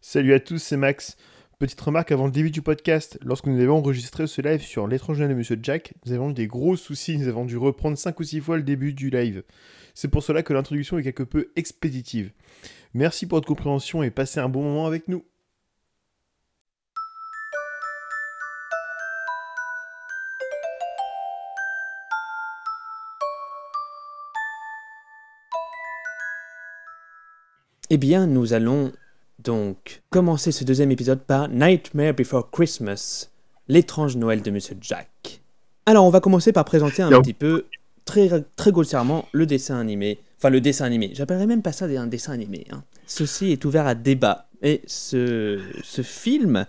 Salut à tous, c'est Max. Petite remarque avant le début du podcast, lorsque nous avons enregistré ce live sur l'étrange Noël de Monsieur Jack, nous avons eu des gros soucis, nous avons dû reprendre 5 ou 6 fois le début du live. C'est pour cela que l'introduction est quelque peu expéditive. Merci pour votre compréhension et passez un bon moment avec nous. Eh bien, nous allons donc commencer ce deuxième épisode par Nightmare Before Christmas, l'étrange Noël de Monsieur Jack. Alors, on va commencer par présenter un petit peu, très grossièrement, le dessin animé. Enfin, le dessin animé. J'appellerais même pas ça un dessin animé. Ceci est ouvert à débat. Et ce film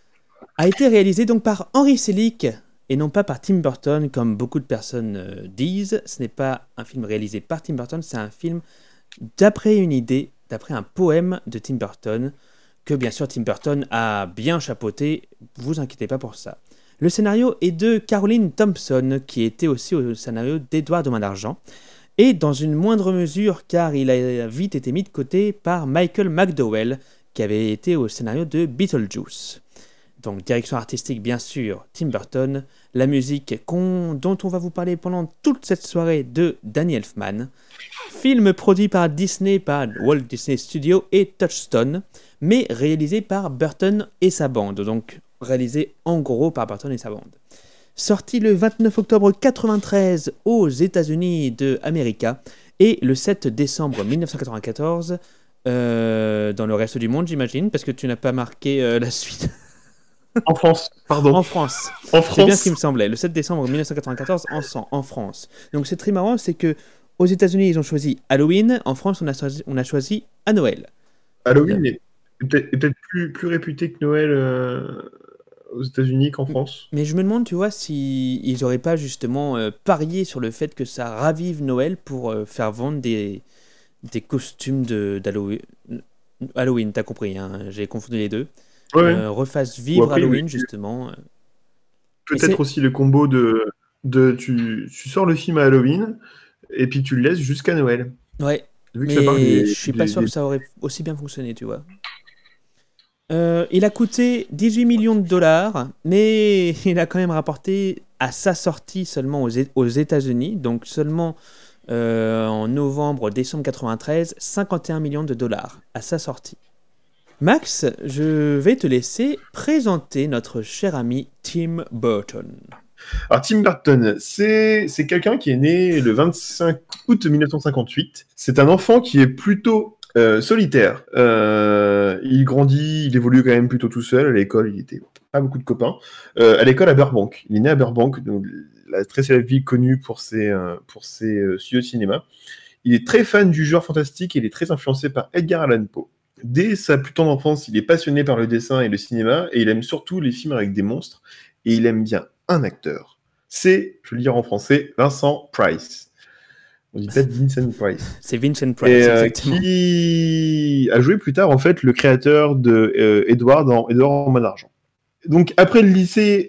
a été réalisé donc par Henry Selick et non pas par Tim Burton, comme beaucoup de personnes disent. Ce n'est pas un film réalisé par Tim Burton, c'est un film d'après une idée, d'après un poème de Tim Burton, que bien sûr Tim Burton a bien chapeauté, vous inquiétez pas pour ça. Le scénario est de Caroline Thompson, qui était aussi au scénario d'Edouard Main d'Argent, et dans une moindre mesure, car il a vite été mis de côté par Michael McDowell, qui avait été au scénario de Beetlejuice. Donc direction artistique bien sûr, Tim Burton, la musique dont on va vous parler pendant toute cette soirée de Danny Elfman, film produit par Disney, par Walt Disney Studios et Touchstone, mais réalisé par Burton et sa bande, donc réalisé en gros par Burton et sa bande. Sorti le 29 octobre 1993 aux États-Unis d'Amérique et le 7 décembre 1994 dans le reste du monde, j'imagine, parce que tu n'as pas marqué la suite. En France, pardon. En France. C'est bien ce qui me semblait. Le 7 décembre 1994 en France. Donc c'est très marrant, c'est que aux États-Unis ils ont choisi Halloween, en France on a choisi à Noël. Halloween est peut-être plus réputé que Noël aux États-Unis qu'en France. Mais je me demande, tu vois, si ils n'auraient pas justement parié sur le fait que ça ravive Noël pour faire vendre des costumes d'Halloween. Halloween, t'as compris, hein, j'ai confondu les deux. Ouais. Refasse vivre après, Halloween, justement. Peut-être aussi le combo de tu sors le film à Halloween et puis tu le laisses jusqu'à Noël. Ouais, Vu que mais ça parle je suis pas sûr que ça aurait aussi bien fonctionné, tu vois. Il a coûté 18 millions de dollars, mais il a quand même rapporté à sa sortie seulement aux États-Unis, donc seulement en novembre-décembre 93, 51 millions de dollars à sa sortie. Max, je vais te laisser présenter notre cher ami Tim Burton. Alors Tim Burton, c'est quelqu'un qui est né le 25 août 1958. C'est un enfant qui est plutôt solitaire. Il grandit, il évolue quand même plutôt tout seul. À l'école, il était pas beaucoup de copains. À l'école à Burbank. Il est né à Burbank, donc la très célèbre ville connue pour ses studios de cinéma. Il est très fan du genre fantastique et il est très influencé par Edgar Allan Poe. Dès sa plus tendre enfance, il est passionné par le dessin et le cinéma, et il aime surtout les films avec des monstres, et il aime bien un acteur. C'est, je vais le dire en français, Vincent Price. On dit peut-être Vincent Price. C'est Vincent Price, exactement. Qui a joué plus tard, en fait, le créateur de Edward dans Edward Main d'Argent. Donc, après le lycée,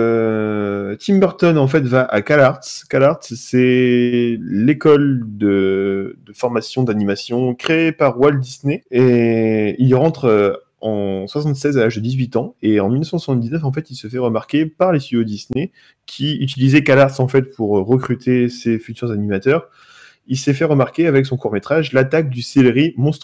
Tim Burton, en fait, va à CalArts. CalArts, c'est l'école de formation d'animation créée par Walt Disney. Et il rentre en 76 à l'âge de 18 ans. Et en 1979, en fait, il se fait remarquer par les studios Disney qui utilisaient CalArts, en fait, pour recruter ses futurs animateurs. Il s'est fait remarquer avec son court-métrage « L'attaque du céleri monstrueux ».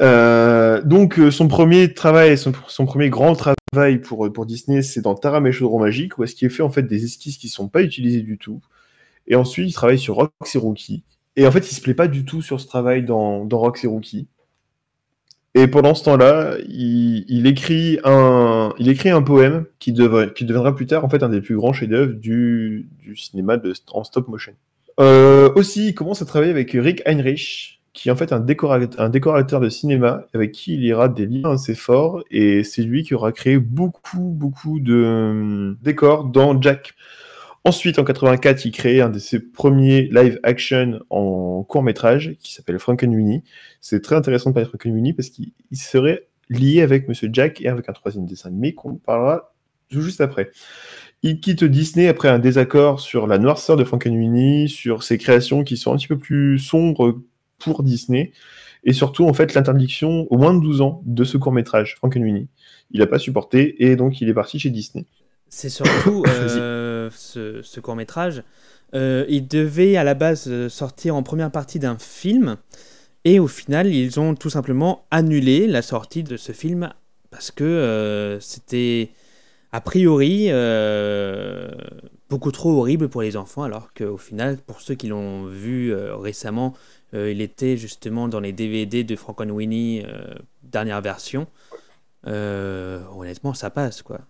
Donc son premier travail, son premier grand travail pour Disney, c'est dans Taram et Chaudron Magique, où est-ce qu'il fait en fait des esquisses qui sont pas utilisées du tout. Et ensuite, il travaille sur Rox et Rookie. Et en fait, il se plaît pas du tout sur ce travail dans Rox et Rookie. Et pendant ce temps-là, il écrit un poème qui deviendra plus tard en fait un des plus grands chefs-d'œuvre du cinéma en stop motion. Aussi, il commence à travailler avec Rick Heinrich, qui est en fait un décorateur de cinéma avec qui il ira des liens assez forts, et c'est lui qui aura créé beaucoup de décors dans Jack. Ensuite, en 84, il crée un de ses premiers live-action en court-métrage qui s'appelle Frankenweenie. C'est très intéressant de parler de Frankenweenie parce qu'il serait lié avec Monsieur Jack et avec un troisième dessin animé qu'on parlera tout juste après. Il quitte Disney après un désaccord sur la noirceur de Frankenweenie, sur ses créations qui sont un petit peu plus sombres pour Disney. et surtout en fait l'interdiction au moins de 12 ans de ce court-métrage, Frankenweenie. Il n'a pas supporté et donc il est parti chez Disney. C'est surtout ce court-métrage. Il devait à la base sortir en première partie d'un film et au final ils ont tout simplement annulé la sortie de ce film parce que c'était a priori beaucoup trop horrible pour les enfants, alors qu'au final, pour ceux qui l'ont vu récemment, il était justement dans les DVD de Frankenweenie dernière version. Honnêtement, ça passe, quoi.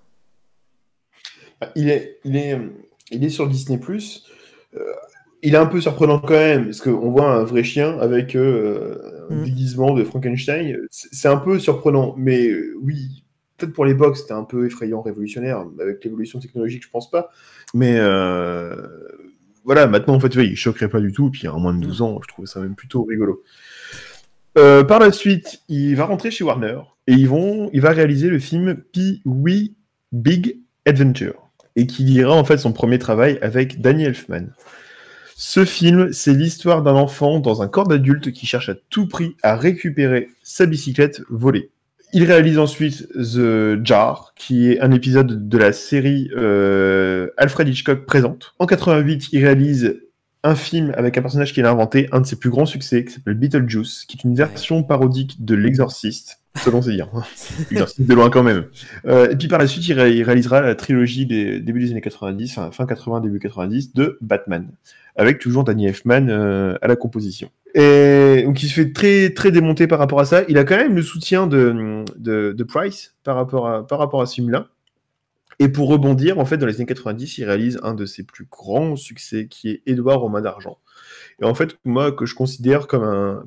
Il est sur Disney+. Il est un peu surprenant quand même, parce qu'on voit un vrai chien avec un déguisement de Frankenstein. C'est un peu surprenant, mais oui, peut-être pour l'époque, c'était un peu effrayant, révolutionnaire. Avec l'évolution technologique, je pense pas. Mais voilà, maintenant, en fait, il choquerait pas du tout. Puis, en moins de 12 ans, je trouve ça même plutôt rigolo. Par la suite, il va rentrer chez Warner et il va réaliser le film Pee-wee Big Adventure, et qui ira en fait son premier travail avec Danny Elfman. Ce film, c'est l'histoire d'un enfant dans un corps d'adulte qui cherche à tout prix à récupérer sa bicyclette volée. Il réalise ensuite The Jar, qui est un épisode de la série Alfred Hitchcock présente. En 88, il réalise un film avec un personnage qu'il a inventé, un de ses plus grands succès, qui s'appelle Beetlejuice, qui est une version parodique de L'Exorciste. Selon c'est dire. L'exorciste de loin quand même. Et puis par la suite, il réalisera la trilogie début des années 90, fin 80, début 90, de Batman, avec toujours Danny Elfman à la composition. Et donc il se fait très, très démonter par rapport à ça. Il a quand même le soutien de Price par rapport à ce film-là. Et pour rebondir, en fait, dans les années 90, il réalise un de ses plus grands succès, qui est Édouard aux mains d'argent. Et en fait, moi, que je considère comme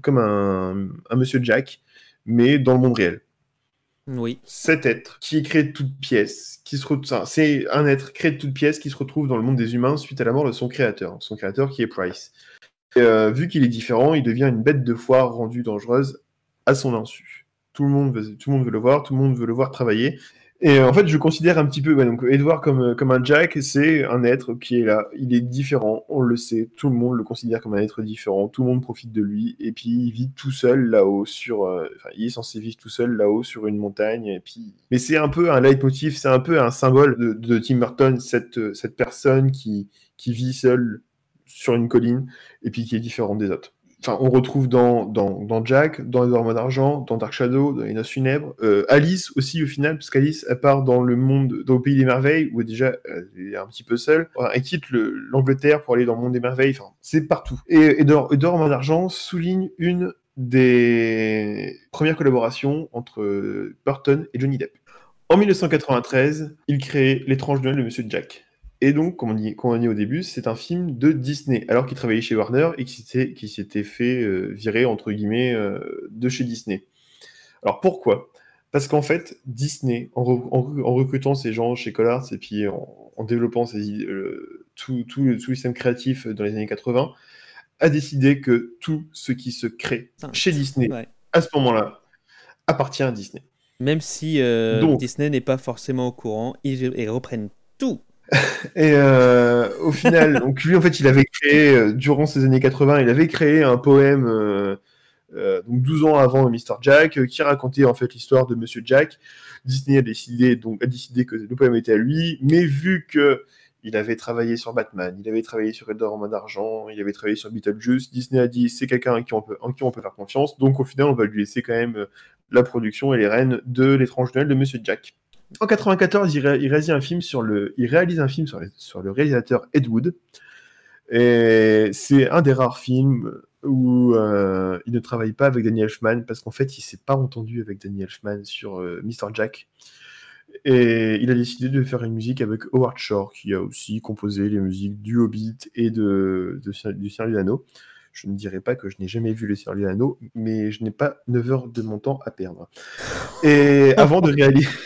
un Monsieur Jack, mais dans le monde réel. Oui. Cet être qui est créé de toutes pièces, c'est un être créé de toutes pièces qui se retrouve dans le monde des humains suite à la mort de son créateur qui est Price. Et, vu qu'il est différent, il devient une bête de foire rendue dangereuse à son insu. Tout le monde veut le voir, tout le monde veut le voir travailler. Et en fait, je considère un petit peu donc Edward comme un Jack, c'est un être qui est là, il est différent, on le sait, tout le monde le considère comme un être différent, tout le monde profite de lui, et puis il vit tout seul là-haut il est censé vivre tout seul là-haut sur une montagne, et puis... Mais c'est un peu un leitmotiv, c'est un peu un symbole de Tim Burton, cette personne qui vit seule sur une colline, et puis qui est différente des autres. Enfin, on retrouve dans Jack, dans Édouard aux mains d'argent, dans Dark Shadow, dans Les Noces funèbres. Alice aussi, au final, parce qu'Alice, elle part dans le pays des merveilles, où déjà, elle est un petit peu seule. Elle quitte l'Angleterre pour aller dans le monde des merveilles. Enfin, c'est partout. Et Édouard aux mains d'argent souligne une des premières collaborations entre Burton et Johnny Depp. En 1993, il crée L'étrange Noël de Monsieur Jack. Et donc, comme on a dit au début, c'est un film de Disney, alors qu'il travaillait chez Warner et qu'il s'était fait virer, entre guillemets, de chez Disney. Alors pourquoi ? Parce qu'en fait, Disney, en recrutant ces gens chez Collards et puis en développant tout le système créatif dans les années 80, a décidé que tout ce qui se crée chez Disney, à ce moment-là, appartient à Disney. Même si Disney n'est pas forcément au courant, ils reprennent tout. Et au final, donc lui en fait il avait créé, durant ces années 80, il avait créé un poème donc 12 ans avant Mr. Jack, qui racontait en fait l'histoire de Monsieur Jack. Disney a décidé que le poème était à lui, mais vu que il avait travaillé sur Batman, il avait travaillé sur Édouard aux mains d'argent, il avait travaillé sur Beetlejuice, Disney a dit c'est quelqu'un en qui on peut faire confiance, donc au final on va lui laisser quand même la production et les rênes de L'étrange Noël de Monsieur Jack. En 94, il réalise un film sur le réalisateur Ed Wood. Et c'est un des rares films où il ne travaille pas avec Danny Elfman, parce qu'en fait, il ne s'est pas entendu avec Danny Elfman sur Mr. Jack. Et il a décidé de faire une musique avec Howard Shore, qui a aussi composé les musiques du Hobbit et du Seigneur des Anneaux. Je ne dirais pas que je n'ai jamais vu le Seigneur des Anneaux, mais je n'ai pas 9 heures de mon temps à perdre. Et avant de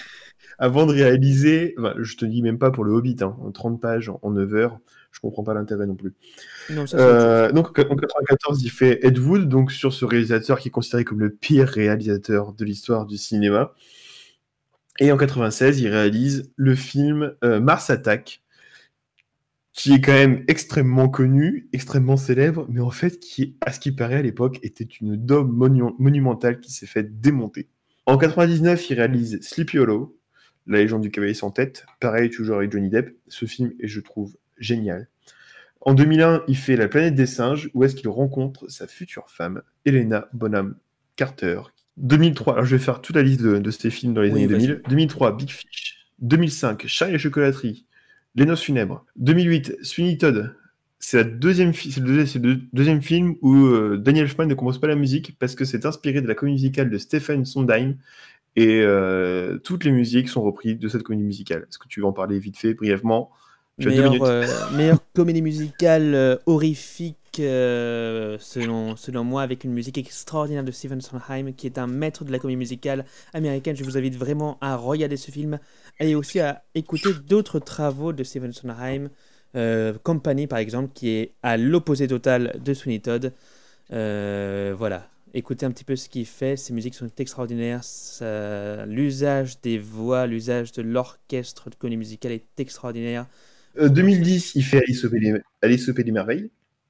réaliser, enfin, je te dis même pas pour le Hobbit, 30 pages en 9 heures, je comprends pas l'intérêt non plus. Non, ça, donc en 94, il fait Ed Wood, donc sur ce réalisateur qui est considéré comme le pire réalisateur de l'histoire du cinéma. Et en 96, il réalise le film Mars Attack, qui est quand même extrêmement connu, extrêmement célèbre, mais en fait qui, à ce qui paraît à l'époque, était une daube monumentale qui s'est fait démonter. En 99, il réalise Sleepy Hollow, La légende du cavalier sans tête, pareil toujours avec Johnny Depp. Ce film est, je trouve, génial. En 2001, il fait La planète des singes, où est-ce qu'il rencontre sa future femme, Helena Bonham Carter. 2003, alors je vais faire toute la liste de ces films dans les années 2000. 2003, Big Fish. 2005, Charlie et la chocolaterie. Les noces funèbres. 2008, Sweeney Todd. C'est le deuxième film où Danny Elfman ne compose pas la musique parce que c'est inspiré de la comédie musicale de Stephen Sondheim et toutes les musiques sont reprises de cette comédie musicale. Est-ce que tu veux en parler vite fait, brièvement? Meilleure comédie musicale horrifique selon moi, avec une musique extraordinaire de Stephen Sondheim, qui est un maître de la comédie musicale américaine. Je vous invite vraiment à regarder ce film et aussi à écouter d'autres travaux de Stephen Sondheim, Company par exemple, qui est à l'opposé total de Sweeney Todd. Voilà, écoutez un petit peu ce qu'il fait. Ses musiques sont extraordinaires. L'usage des voix, l'usage de l'orchestre de comédie musicale est extraordinaire. 2010, il fait Alice au Pays des Merveilles.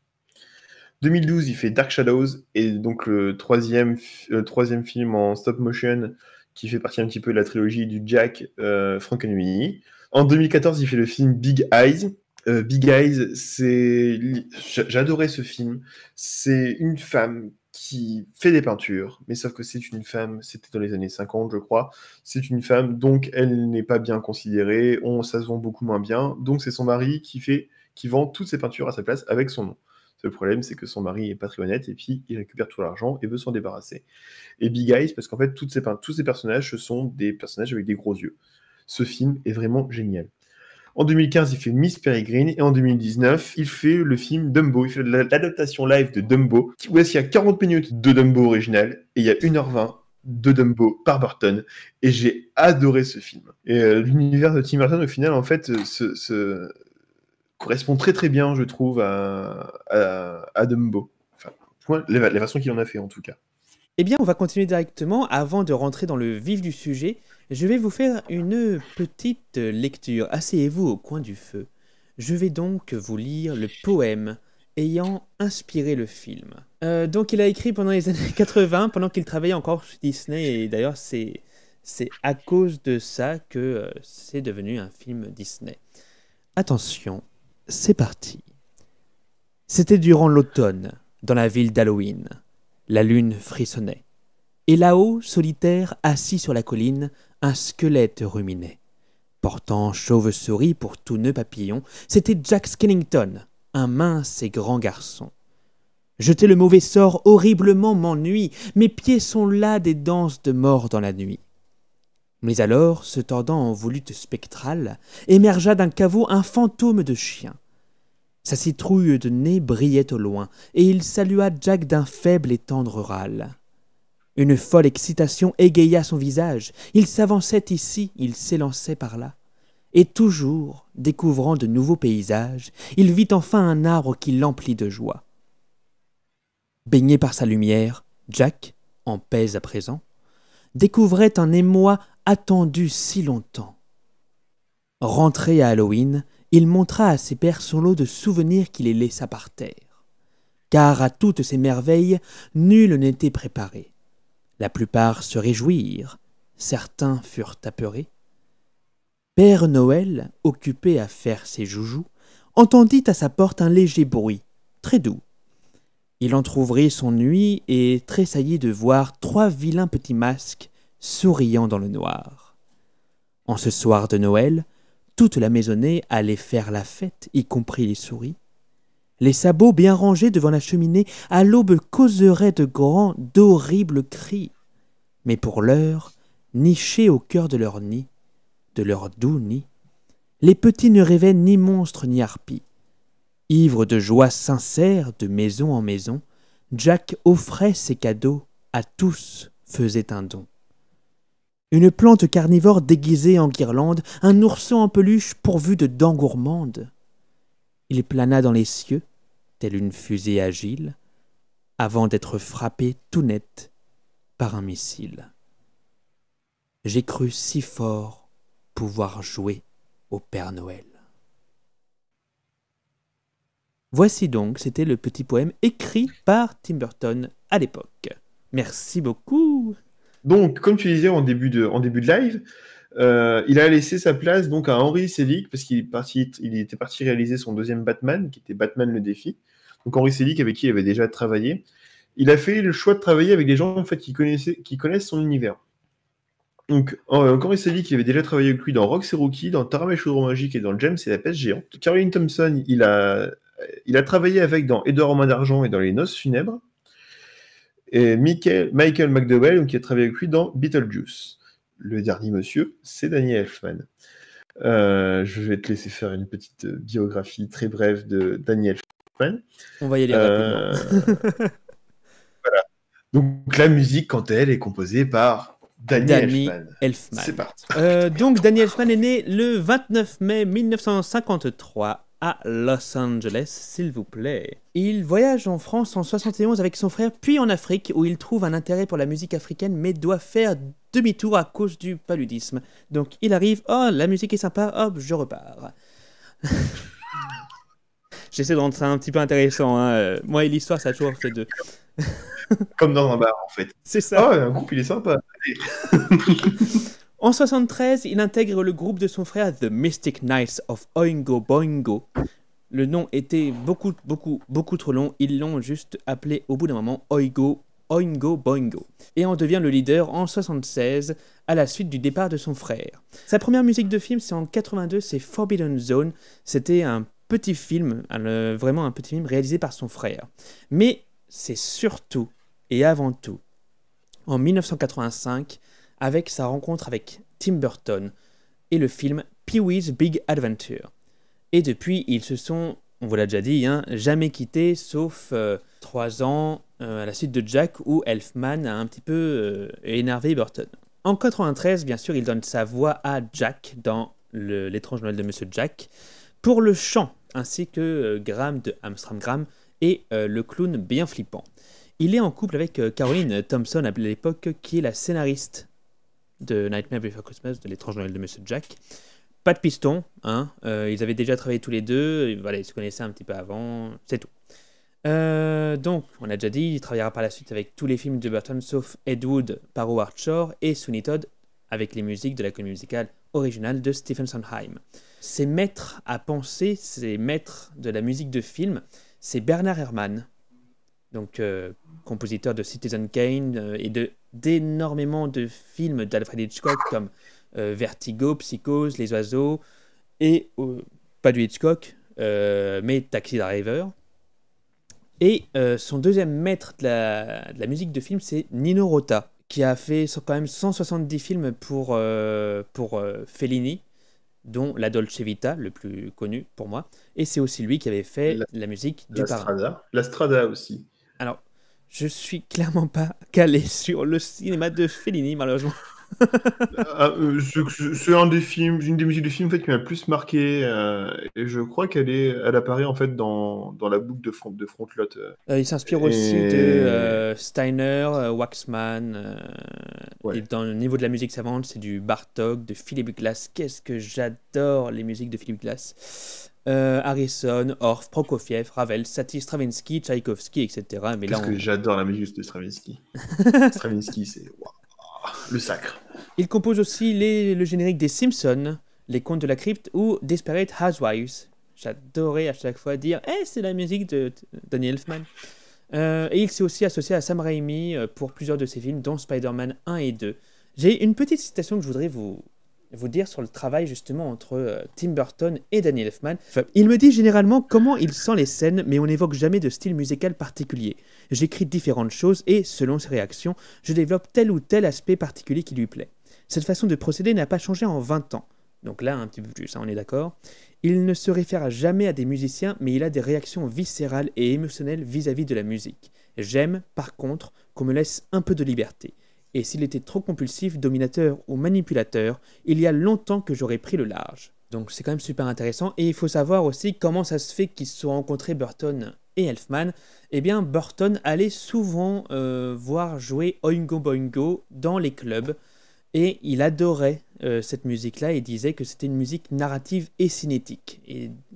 2012, il fait Dark Shadows, et donc le troisième film en stop motion qui fait partie un petit peu de la trilogie du Jack Frankenweenie. En 2014, il fait le film Big Eyes. Big Eyes, j'adorais ce film. C'est une femme qui fait des peintures, mais sauf que c'est une femme, c'était dans les années 50, je crois. C'est une femme, donc elle n'est pas bien considérée, ça se vend beaucoup moins bien. Donc c'est son mari qui vend toutes ses peintures à sa place avec son nom. Le problème, c'est que son mari est pas très honnête et puis il récupère tout l'argent et veut s'en débarrasser. Et Big Eyes, parce qu'en fait, tous ces personnages, ce sont des personnages avec des gros yeux. Ce film est vraiment génial. En 2015, il fait Miss Peregrine, et en 2019, il fait le film Dumbo. Il fait l'adaptation live de Dumbo, où est-ce qu'il y a 40 minutes de Dumbo original, et il y a 1h20 de Dumbo par Burton, et j'ai adoré ce film. Et l'univers de Tim Burton, au final, en fait, correspond très très bien, je trouve, à Dumbo. Enfin, la façon qu'il en a fait, en tout cas. Eh bien, on va continuer directement. Avant de rentrer dans le vif du sujet, je vais vous faire une petite lecture. Asseyez-vous au coin du feu. Je vais donc vous lire le poème ayant inspiré le film. Donc, il a écrit pendant les années 80, pendant qu'il travaillait encore chez Disney, et d'ailleurs, c'est à cause de ça que c'est devenu un film Disney. Attention, c'est parti. C'était durant l'automne, dans la ville d'Halloween. La lune frissonnait. Et là-haut, solitaire, assis sur la colline, un squelette ruminait. Portant chauve-souris pour tout nœud papillon, c'était Jack Skellington, un mince et grand garçon. Jeter le mauvais sort horriblement m'ennuie, mes pieds sont là des danses de mort dans la nuit. Mais alors, se tordant en volute spectrale, émergea d'un caveau un fantôme de chien. Sa citrouille de nez brillait au loin, et il salua Jack d'un faible et tendre râle. Une folle excitation égaya son visage. Il s'avançait ici, il s'élançait par là. Et toujours, découvrant de nouveaux paysages, il vit enfin un arbre qui l'emplit de joie. Baigné par sa lumière, Jack, en paix à présent, découvrait un émoi attendu si longtemps. Rentré à Halloween, il montra à ses pères son lot de souvenirs qu'il les laissa par terre. Car à toutes ces merveilles, nul n'était préparé. La plupart se réjouirent, certains furent apeurés. Père Noël, occupé à faire ses joujoux, entendit à sa porte un léger bruit, très doux. Il entr'ouvrit son œil et tressaillit de voir 3 vilains petits masques souriant dans le noir. En ce soir de Noël, toute la maisonnée allait faire la fête, y compris les souris. Les sabots bien rangés devant la cheminée à l'aube causeraient de grands, d'horribles cris. Mais pour l'heure, nichés au cœur de leur nid, de leur doux nid, les petits ne rêvaient ni monstres ni harpies. Ivre de joie sincère de maison en maison, Jack offrait ses cadeaux, à tous faisait un don. Une plante carnivore déguisée en guirlande, un ourson en peluche pourvu de dents gourmandes. Il plana dans les cieux, telle une fusée agile, avant d'être frappé tout net par un missile. J'ai cru si fort pouvoir jouer au Père Noël. Voici donc, c'était le petit poème écrit par Tim Burton à l'époque. Merci beaucoup. Donc, comme tu disais en début de live, il a laissé sa place donc à Henry Selick parce qu'il était parti réaliser son deuxième Batman, qui était Batman le défi. Donc Henry Selick, avec qui il avait déjà travaillé, il a fait le choix de travailler avec des gens en fait qui connaissent son univers. Donc Henry Selick, il avait déjà travaillé avec lui dans Rox et Rookie, dans Taram et Chaudron Magique et dans James et la Peste Géante. Caroline Thompson, il a travaillé avec dans Edouard en main d'argent et dans Les Noces funèbres. Et Michael McDowell, qui a travaillé avec lui dans Beetlejuice. Le dernier monsieur, c'est Danny Elfman. Je vais te laisser faire une petite biographie très brève de Danny Elfman. On va y aller rapidement. Voilà. Donc la musique, quant à elle, est composée par Danny Elfman. C'est parti. Donc Danny Elfman est né le 29 mai 1953 à Los Angeles, s'il vous plaît. Il voyage en France en 71 avec son frère, puis en Afrique, où il trouve un intérêt pour la musique africaine, mais doit faire demi-tour à cause du paludisme. Donc il arrive, oh, la musique est sympa, hop, je repars. J'essaie de rendre ça un petit peu intéressant. Hein. Moi et l'histoire, ça a toujours fait deux. Comme dans un bar, en fait. C'est ça. Oh, un groupe, il est sympa. En 73, il intègre le groupe de son frère The Mystic Knights of Oingo Boingo. Le nom était beaucoup trop long. Ils l'ont juste appelé au bout d'un moment Oingo Boingo. Et en devient le leader en 76 à la suite du départ de son frère. Sa première musique de film, c'est en 82, c'est Forbidden Zone. C'était un petit film, vraiment un petit film réalisé par son frère. Mais c'est surtout et avant tout en 1985 avec sa rencontre avec Tim Burton et le film Pee-wee's Big Adventure. Et depuis, ils se sont, on vous l'a déjà dit, jamais quittés, sauf 3 ans à la suite de Jack, où Elfman a un petit peu énervé Burton. En 93, bien sûr, il donne sa voix à Jack dans L'étrange Noël de Monsieur Jack, pour le chant, ainsi que Graham de Amsterdam et le clown bien flippant. Il est en couple avec Caroline Thompson à l'époque, qui est la scénariste de Nightmare Before Christmas, de L'étrange Noël de Monsieur Jack. Pas de piston, ils avaient déjà travaillé tous les deux, voilà, ils se connaissaient un petit peu avant, c'est tout. Donc, on a déjà dit, il travaillera par la suite avec tous les films de Burton, sauf Ed Wood par Howard Shore et Sweeney Todd, avec les musiques de la comédie musicale originale de Stephen Sondheim. Ses maîtres à penser, ses maîtres de la musique de film, c'est Bernard Herrmann, donc compositeur de Citizen Kane et d'énormément de films d'Alfred Hitchcock comme Vertigo, Psychose, Les Oiseaux, et pas du Hitchcock, mais Taxi Driver. Et son deuxième maître de la musique de film, c'est Nino Rota, qui a fait quand même 170 films pour Fellini, dont La Dolce Vita, le plus connu pour moi. Et c'est aussi lui qui avait fait la musique du Parrain. La Strada aussi. Alors, je suis clairement pas calé sur le cinéma de Fellini, malheureusement. C'est une des musiques de film en fait, qui m'a le plus marqué, et je crois qu'elle apparaît en fait dans la boucle de Frontlot. Il s'inspire aussi de Steiner, Waxman, ouais. Et dans le niveau de la musique savante, c'est du Bartók, de Philip Glass. Qu'est-ce que j'adore les musiques de Philip Glass. Harrison, Orff, Prokofiev, Ravel, Satie, Stravinsky, Tchaïkovski, etc. Mais Parce que j'adore la musique de Stravinsky. Stravinsky, c'est le sacre. Il compose aussi le générique des Simpsons, Les Contes de la Crypte ou Desperate Housewives. J'adorais à chaque fois dire « c'est la musique de Danny Elfman ». Et il s'est aussi associé à Sam Raimi pour plusieurs de ses films, dont Spider-Man 1 et 2. J'ai une petite citation que je voudrais vous dire sur le travail justement entre Tim Burton et Danny Elfman. Il me dit généralement comment il sent les scènes, mais on n'évoque jamais de style musical particulier. J'écris différentes choses et, selon ses réactions, je développe tel ou tel aspect particulier qui lui plaît. Cette façon de procéder n'a pas changé en 20 ans. Donc là, un petit peu plus, on est d'accord. Il ne se réfère jamais à des musiciens, mais il a des réactions viscérales et émotionnelles vis-à-vis de la musique. J'aime, par contre, qu'on me laisse un peu de liberté. Et s'il était trop compulsif, dominateur ou manipulateur, il y a longtemps que j'aurais pris le large. Donc c'est quand même super intéressant. Et il faut savoir aussi comment ça se fait qu'ils se sont rencontrés, Burton et Elfman. Eh bien, Burton allait souvent voir jouer Oingo Boingo dans les clubs. Et il adorait cette musique-là et disait que c'était une musique narrative et cinétique. Et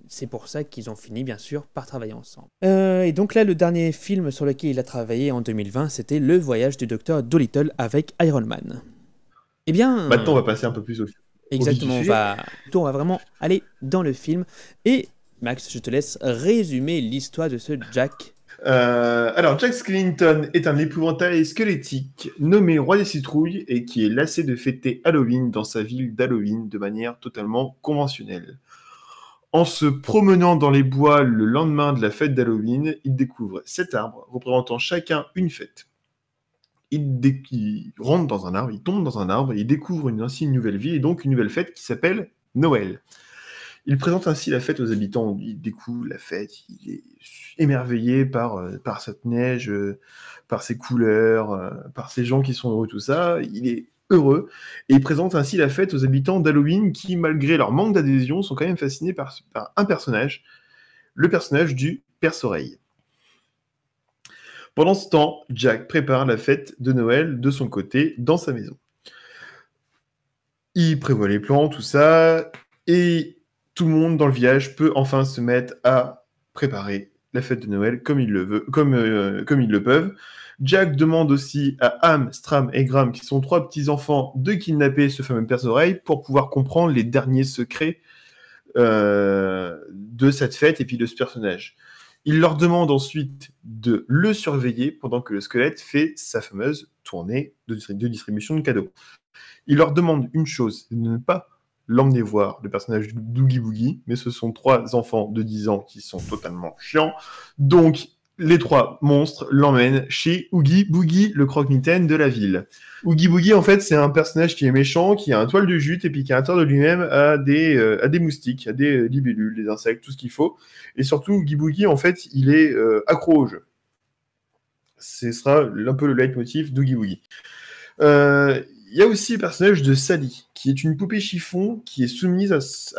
c'est pour ça qu'ils ont fini, bien sûr, par travailler ensemble. Et donc là, le dernier film sur lequel il a travaillé en 2020, c'était Le Voyage du Docteur Dolittle avec Iron Man. Eh bien... Maintenant, on va passer un peu plus au Exactement, on va vraiment aller dans le film. Et Max, je te laisse résumer l'histoire de ce Jack. Alors, Jack Skellington est un épouvantail squelettique nommé Roi des Citrouilles et qui est lassé de fêter Halloween dans sa ville d'Halloween de manière totalement conventionnelle. En se promenant dans les bois le lendemain de la fête d'Halloween, il découvre 7 arbres représentant chacun une fête. Il rentre dans un arbre, il tombe dans un arbre, il découvre ainsi une nouvelle vie et donc une nouvelle fête qui s'appelle Noël. Il présente ainsi la fête aux habitants, il découvre la fête, il est émerveillé par cette neige, par ses couleurs, par ces gens qui sont heureux, tout ça, il est heureux, et il présente ainsi la fête aux habitants d'Halloween qui, malgré leur manque d'adhésion, sont quand même fascinés par un personnage, le personnage du Perce-Oreille. Pendant ce temps, Jack prépare la fête de Noël de son côté, dans sa maison. Il prévoit les plans, tout ça, et tout le monde dans le village peut enfin se mettre à préparer la fête de Noël comme ils le peuvent. Jack demande aussi à Ham, Stram et Gram, qui sont 3 petits-enfants, de kidnapper ce fameux Perce-Oreille pour pouvoir comprendre les derniers secrets de cette fête et puis de ce personnage. Il leur demande ensuite de le surveiller pendant que le squelette fait sa fameuse tournée de distribution de cadeaux. Il leur demande une chose, de ne pas l'emmener voir le personnage d'Oogie Boogie, mais ce sont 3 enfants de 10 ans qui sont totalement chiants. Donc, les 3 monstres l'emmènent chez Oogie Boogie, le croque-mitaine de la ville. Oogie Boogie, en fait, c'est un personnage qui est méchant, qui a un toile de jute, et puis qui, à l'intérieur de lui-même, a des moustiques, a des libellules, des insectes, tout ce qu'il faut. Et surtout, Oogie Boogie, en fait, il est accro au jeu. Ce sera un peu le leitmotiv d'Oogie Boogie. Il y a aussi le personnage de Sally, qui est une poupée chiffon qui est soumise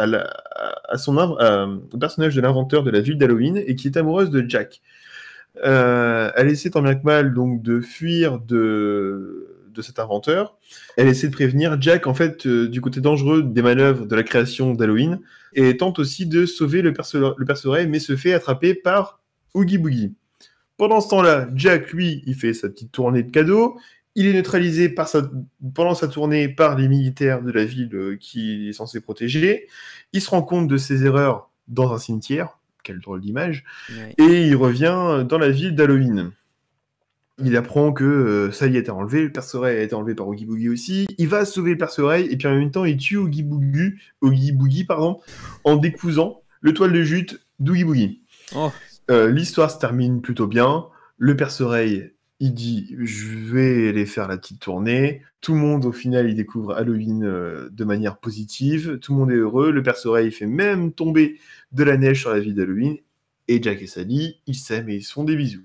au personnage de l'inventeur de la ville d'Halloween et qui est amoureuse de Jack. Elle essaie tant bien que mal donc de fuir de cet inventeur. Elle essaie de prévenir Jack en fait du côté dangereux des manœuvres de la création d'Halloween et tente aussi de sauver le Perce-Oreille, mais se fait attraper par Oogie Boogie. Pendant ce temps-là, Jack, lui, il fait sa petite tournée de cadeaux. Il est neutralisé pendant sa tournée par les militaires de la ville qu'il est censé protéger. Il se rend compte de ses erreurs dans un cimetière. Quelle drôle d'image. Ouais. Et il revient dans la ville d'Halloween. Il apprend que Sally a été enlevé, le Perce-Oreille a été enlevé par Oogie Boogie aussi. Il va sauver le Perce-Oreille et puis en même temps, il tue Oogie Boogie, en décousant le toile de jute d'Oogie Boogie. Oh. L'histoire se termine plutôt bien. Le Perce-Oreille, il dit « Je vais aller faire la petite tournée ». Tout le monde, au final, il découvre Halloween de manière positive. Tout le monde est heureux. Le Perce-Oreille fait même tomber de la neige sur la ville d'Halloween. Et Jack et Sally, ils s'aiment et ils se font des bisous.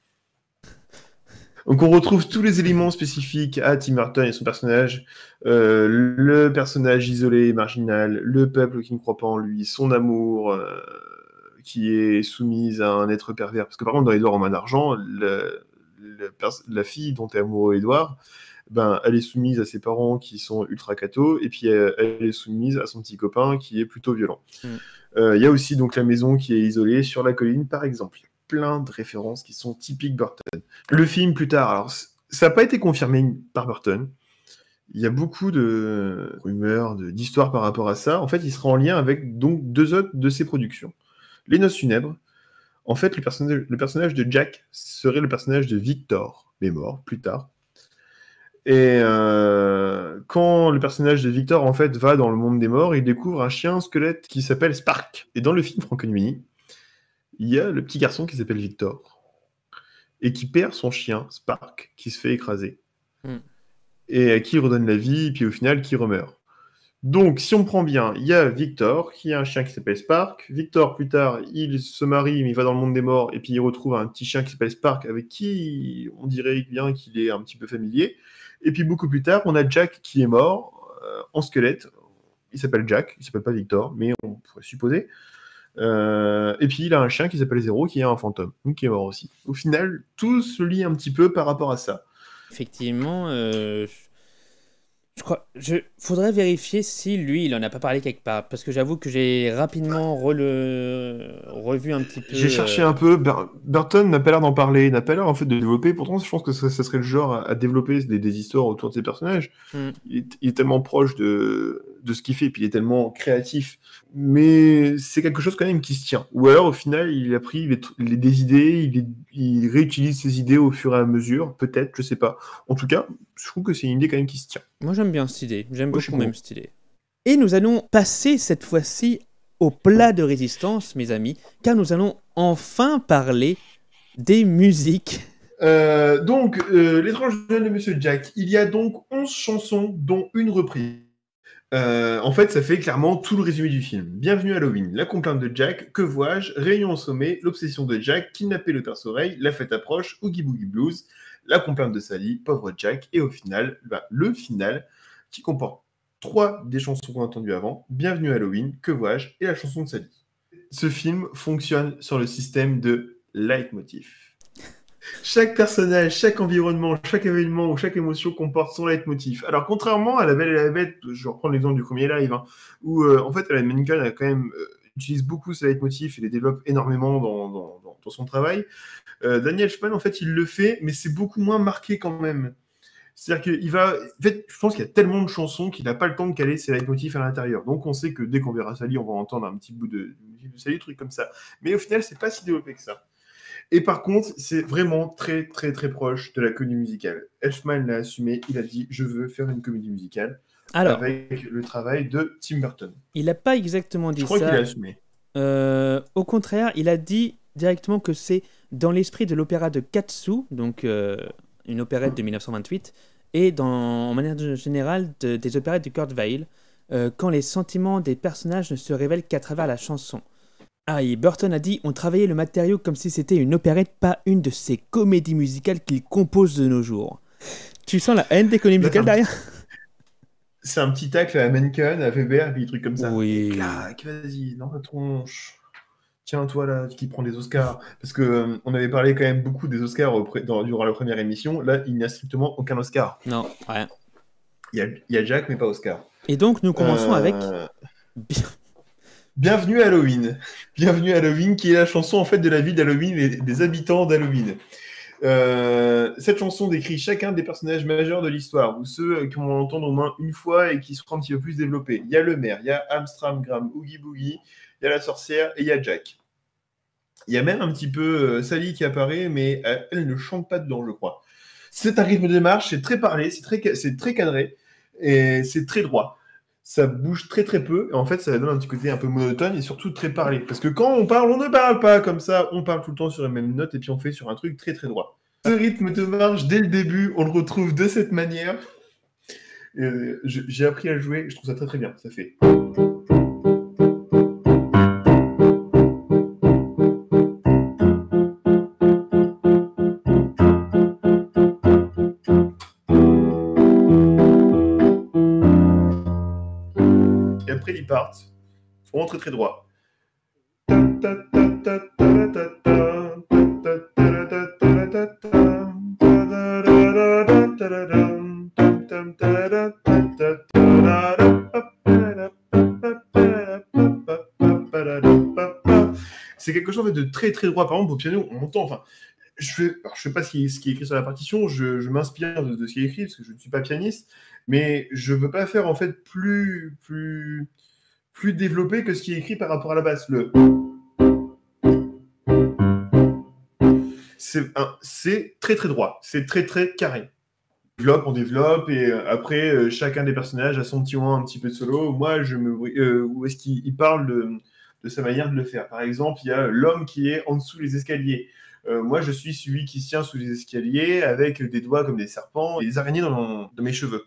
Donc on retrouve tous les éléments spécifiques à Tim Burton et son personnage. Le personnage isolé, marginal, le peuple qui ne croit pas en lui, son amour qui est soumise à un être pervers. Parce que par contre, dans Édouard en main d'argent, la fille dont est amoureux Édouard, elle est soumise à ses parents qui sont ultra cathos, et puis elle est soumise à son petit copain qui est plutôt violent. Il y a aussi donc la maison qui est isolée sur la colline, par exemple. Il y a plein de références qui sont typiques Burton. Le film, plus tard, alors ça n'a pas été confirmé par Burton. Il y a beaucoup de rumeurs, d'histoires par rapport à ça. En fait, il sera en lien avec donc 2 autres de ses productions. Les Noces funèbres. En fait, le personnage de Jack serait le personnage de Victor, mais mort plus tard. Et quand le personnage de Victor en fait va dans le monde des morts, il découvre un chien squelette qui s'appelle Spark. Et dans le film Frankenweenie, il y a le petit garçon qui s'appelle Victor et qui perd son chien Spark, qui se fait écraser et à qui il redonne la vie, et puis au final qui remeurt. Donc, si on prend bien, il y a Victor, qui a un chien qui s'appelle Spark. Victor, plus tard, il se marie, mais il va dans le monde des morts, et puis il retrouve un petit chien qui s'appelle Spark, avec qui on dirait bien qu'il est un petit peu familier. Et puis, beaucoup plus tard, on a Jack qui est mort, en squelette. Il s'appelle Jack, il s'appelle pas Victor, mais on pourrait supposer. Et puis, il a un chien qui s'appelle Zéro, qui est un fantôme, donc qui est mort aussi. Au final, tout se lie un petit peu par rapport à ça. Effectivement, Faudrait vérifier si lui, il en a pas parlé quelque part. Parce que j'avoue que j'ai rapidement revu un petit peu. J'ai cherché un peu. Burton n'a pas l'air d'en parler, n'a pas l'air en fait de développer. Pourtant, je pense que ça serait le genre à développer des histoires autour de ses personnages. Il est tellement proche de ce qu'il fait, puis il est tellement créatif. Mais c'est quelque chose quand même qui se tient. Ou alors, au final, il a pris des idées, il réutilise ses idées au fur et à mesure. Peut-être, je sais pas. En tout cas, je trouve que c'est une idée quand même qui se tient. Moi, j'aime bien cette idée. J'aime Moi, je suis beaucoup même pour. cette idée. Et nous allons passer cette fois-ci au plat de résistance, mes amis, car nous allons enfin parler des musiques. L'étrange Noël de Monsieur Jack, il y a donc 11 chansons, dont une reprise. En fait, ça fait clairement tout le résumé du film. Bienvenue à Halloween, la complainte de Jack, que vois-je, réunion au sommet, l'obsession de Jack, kidnapper le perce-oreille, la fête approche, Oogie Boogie Blues, la complainte de Sally, pauvre Jack, et au final, le final, qui comporte 3 des chansons qu'on a entendues avant, Bienvenue à Halloween, que vois-je, et la chanson de Sally. Ce film fonctionne sur le système de leitmotiv. Chaque personnage, chaque environnement, chaque événement ou chaque émotion comporte son leitmotiv. Alors, contrairement à La Belle et la Bête, je reprends l'exemple du premier live, où en fait, Alan Menken a quand même utilise beaucoup ce leitmotiv et les développe énormément dans son travail. Daniel Elfman, en fait, il le fait, mais c'est beaucoup moins marqué quand même. C'est-à-dire qu'il va. En fait, je pense qu'il y a tellement de chansons qu'il n'a pas le temps de caler ses leitmotifs à l'intérieur. Donc, on sait que dès qu'on verra Sally, on va entendre un petit bout de Sally, truc comme ça. Mais au final, c'est pas si développé que ça. Et par contre, c'est vraiment très, très, très proche de la comédie musicale. Elfman l'a assumé, il a dit « Je veux faire une comédie musicale » avec le travail de Tim Burton. Il n'a pas exactement dit ça. Je crois qu'il a assumé. Au contraire, il a dit directement que c'est dans l'esprit de l'opéra de Katsu, donc une opérette de 1928, et en manière générale des opérettes de Kurt Weill, quand les sentiments des personnages ne se révèlent qu'à travers la chanson. Ah, et Burton a dit « On travaillait le matériau comme si c'était une opérette, pas une de ces comédies musicales qu'il compose de nos jours. » Tu sens la haine des comédies musicales derrière ? C'est un petit tacle à Menken, à Weber, et puis des trucs comme ça. Oui. Et clac, vas-y, dans la tronche. Tiens, toi là, qui prend des Oscars. Parce que on avait parlé quand même beaucoup des Oscars durant la première émission. Là, il n'y a strictement aucun Oscar. Non, rien. Il y a Jack, mais pas Oscar. Et donc, nous commençons avec... Bienvenue à Halloween. Bienvenue à Halloween, qui est la chanson en fait de la ville d'Halloween et des habitants d'Halloween. Cette chanson décrit chacun des personnages majeurs de l'histoire, ou ceux qu'on va entendre au moins une fois et qui seront un petit peu plus développés. Il y a le maire, il y a Amstramgram, Oogie Boogie, il y a la sorcière et il y a Jack. Il y a même un petit peu Sally qui apparaît, mais elle ne chante pas dedans, je crois. C'est un rythme de marche, c'est très parlé, c'est très cadré et c'est très droit. Ça bouge très très peu, et en fait ça donne un petit côté un peu monotone et surtout très parlé. Parce que quand on parle, on ne parle pas comme ça, on parle tout le temps sur les mêmes notes et puis on fait sur un truc très très droit. Ce rythme de marche, dès le début, on le retrouve de cette manière. J'ai appris à le jouer, je trouve ça très très bien. Ça fait... Et après ils partent, vraiment très très droit. C'est quelque chose de très très droit. Par exemple, au piano, on entend. Enfin, je sais pas ce qui est écrit sur la partition. Je m'inspire de ce qui est écrit parce que je ne suis pas pianiste, mais je veux pas faire en fait plus développé que ce qui est écrit par rapport à la basse. C'est très très droit. C'est très très carré. On développe, et après, chacun des personnages a son petit moment, un petit peu de solo. Moi, où est-ce qu'il parle de sa manière de le faire. Par exemple, il y a l'homme qui est en dessous des escaliers. Moi, je suis celui qui se tient sous les escaliers avec des doigts comme des serpents et des araignées dans mes cheveux.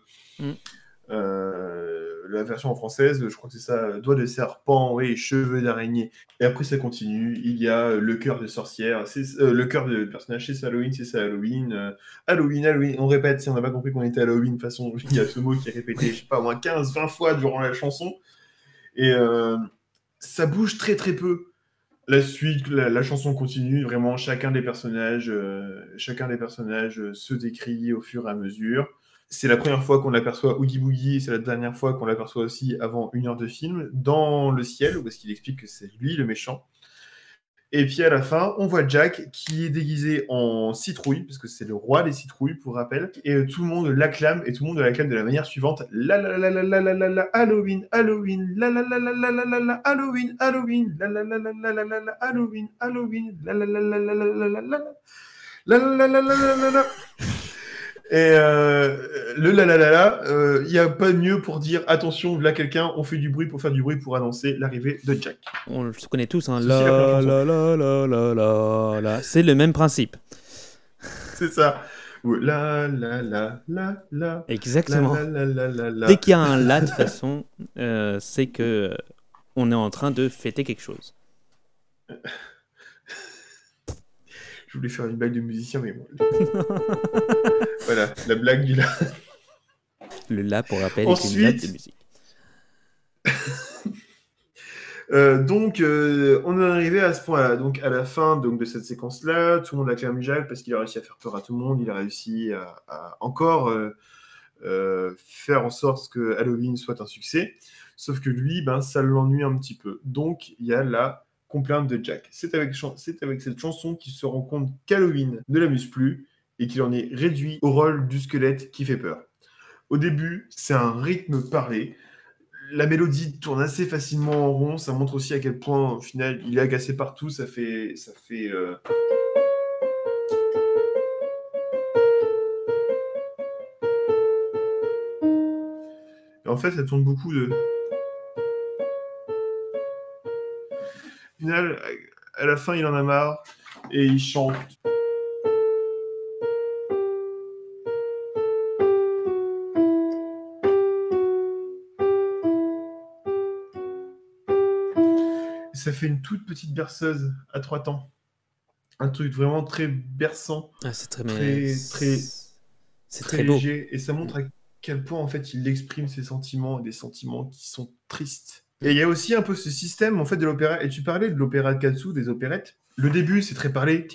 La version en française, je crois que c'est ça, doigts de serpent, oui, cheveux d'araignée. Et après, ça continue. Il y a le cœur de sorcière, le cœur de personnage, c'est ça Halloween. Halloween, on répète, si on n'a pas compris qu'on était Halloween, de toute façon, il y a ce mot qui est répété, je sais pas, au moins 15-20 fois durant la chanson. Et ça bouge très très peu. La suite, la chanson continue, vraiment chacun des personnages se décrit au fur et à mesure. C'est la première fois qu'on l'aperçoit Oogie Boogie, et c'est la dernière fois qu'on l'aperçoit aussi avant 1 heure de film, dans le ciel, où est-ce qu'il explique que c'est lui le méchant. Et puis à la fin, on voit Jack qui est déguisé en citrouille, parce que c'est le roi des citrouilles, pour rappel, et tout le monde l'acclame, et tout le monde l'acclame de la manière suivante: la la la la la la la la Halloween, Halloween, la la la la la la la la Halloween, Halloween, la la la la la la la la Halloween, Halloween, la la la la la la la la la la la la la la la. Et le la la la la, il n'y a pas mieux pour dire attention, là quelqu'un, on fait du bruit pour faire du bruit pour annoncer l'arrivée de Jack. On le connaît tous, hein. Ceci, la première chanson. La. C'est le même principe. C'est ça. Ou la la la la la. Exactement. La la la la la. Dès qu'il y a un la, de toute façon, c'est que on est en train de fêter quelque chose. Je voulais faire une blague de musicien, mais bon. Voilà, la blague du la. Le la, pour rappel, Ensuite... est une note de musique. Donc, on est arrivé à ce point-là. Donc, à la fin donc, de cette séquence-là, tout le monde acclame Jack parce qu'il a réussi à faire peur à tout le monde. Il a réussi à encore faire en sorte que Halloween soit un succès. Sauf que lui, ça l'ennuie un petit peu. Donc, il y a la complainte de Jack. C'est avec cette chanson qu'il se rend compte qu'Halloween ne l'amuse plus et qu'il en est réduit au rôle du squelette qui fait peur. Au début, c'est un rythme parlé. La mélodie tourne assez facilement en rond. Ça montre aussi à quel point, au final, il est agacé partout. Ça fait. Et en fait, ça tourne beaucoup de. Au final, à la fin, il en a marre et il chante. Ça fait une toute petite berceuse à 3 temps. Un truc vraiment très berçant. Ah, c'est très léger. beau. Et ça montre à quel point, en fait, il exprime ses sentiments, des sentiments qui sont tristes. Et il y a aussi un peu ce système, en fait, de l'opéra. Et tu parlais de l'opéra de Katsu, des opérettes. Le début, c'est très parlé.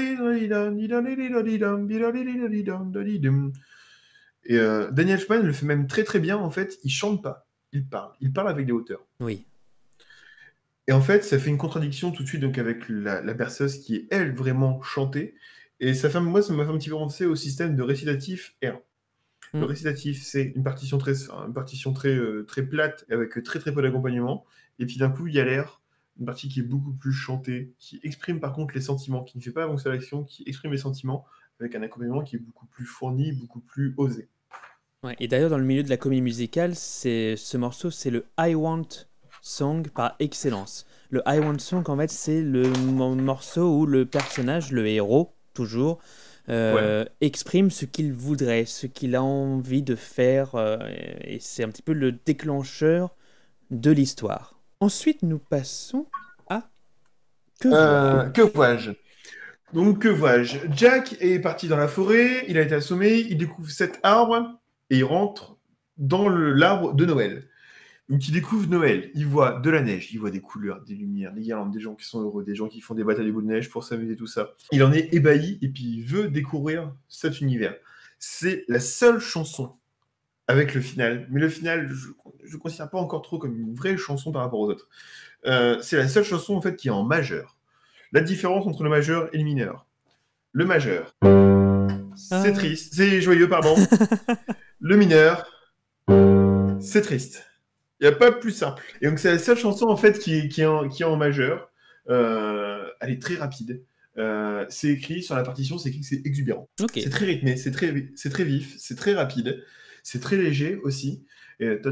Et Daniel Elfman le fait même très très bien, en fait. Il chante pas, il parle. Il parle avec des hauteurs. Oui. Et en fait, ça fait une contradiction tout de suite donc, avec la berceuse qui est, elle, vraiment chantée. Et ça m'a fait un petit peu penser au système de récitatif R. Le récitatif, c'est une partition très plate, avec très très peu d'accompagnement. Et puis d'un coup, il y a l'air, une partie qui est beaucoup plus chantée, qui exprime par contre les sentiments, qui ne fait pas avancer l'action, qui exprime les sentiments, avec un accompagnement qui est beaucoup plus fourni, beaucoup plus osé. Ouais, et d'ailleurs, dans le milieu de la comédie musicale, ce morceau, c'est le I Want Song par excellence. Le I Want Song, en fait, c'est le morceau où le personnage, le héros, toujours, exprime ce qu'il voudrait, ce qu'il a envie de faire, et c'est un petit peu le déclencheur de l'histoire. Ensuite, nous passons à Que vois-je ? Donc, que vois-je ? Jack est parti dans la forêt, il a été assommé, il découvre cet arbre, et il rentre dans l'arbre de Noël. Donc, il découvre Noël, il voit de la neige, il voit des couleurs, des lumières, des guirlandes, des gens qui sont heureux, des gens qui font des batailles de boules de neige pour s'amuser, tout ça. Il en est ébahi et puis il veut découvrir cet univers. C'est la seule chanson avec le final, mais le final, je ne considère pas encore trop comme une vraie chanson par rapport aux autres. C'est la seule chanson en fait qui est en majeur. La différence entre le majeur et le mineur. Le majeur, c'est triste, c'est joyeux, pardon. Le mineur, c'est triste. Il n'y a pas plus simple. Et donc, c'est la seule chanson, en fait, qui est en majeur. Elle est très rapide. C'est écrit sur la partition, c'est écrit que c'est exubérant. Okay. C'est très rythmé, c'est très vif, c'est très rapide. C'est très léger aussi. Et et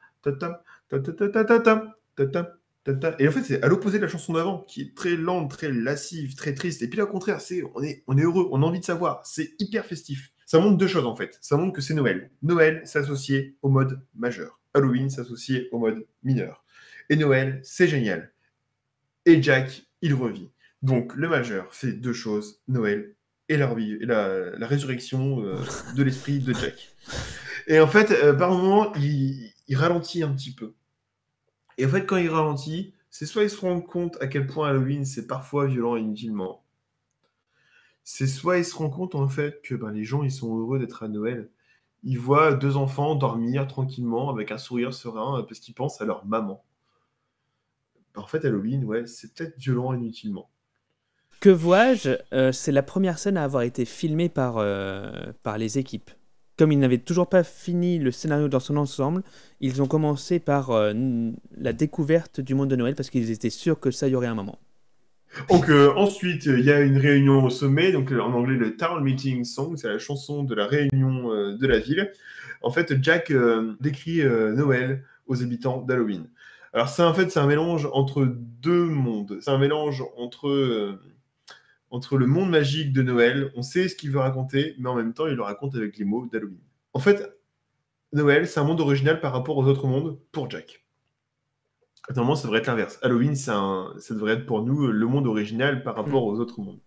en fait, c'est à l'opposé de la chanson d'avant, qui est très lente, très lascive, très triste. Et puis là, au contraire, on est heureux, on a envie de savoir. C'est hyper festif. Ça montre deux choses, en fait. Ça montre que c'est Noël. Noël s'associé au mode majeur. Halloween s'associait au mode mineur. Et Noël, c'est génial. Et Jack, il revit. Donc, le majeur fait deux choses, Noël et la résurrection de l'esprit de Jack. Et en fait, par moment, il ralentit un petit peu. Et en fait, quand il ralentit, c'est soit il se rend compte à quel point Halloween, c'est parfois violent inutilement. C'est soit il se rend compte, en fait, que les gens, ils sont heureux d'être à Noël. ils voient 2 enfants dormir tranquillement avec un sourire serein parce qu'ils pensent à leur maman. En fait, Halloween, ouais, c'est peut-être violent inutilement. Que vois-je C'est la première scène à avoir été filmée par les équipes. Comme ils n'avaient toujours pas fini le scénario dans son ensemble, ils ont commencé par la découverte du monde de Noël parce qu'ils étaient sûrs que ça y aurait un moment. Donc ensuite, il y a une réunion au sommet, donc en anglais le Town Meeting Song, c'est la chanson de la réunion de la ville. En fait, Jack décrit Noël aux habitants d'Halloween. Alors c'est un mélange entre 2 mondes. C'est un mélange entre le monde magique de Noël, on sait ce qu'il veut raconter, mais en même temps, il le raconte avec les mots d'Halloween. En fait, Noël, c'est un monde original par rapport aux autres mondes pour Jack. Normalement, ça devrait être l'inverse. Halloween, ça devrait être pour nous le monde original par rapport aux autres mondes.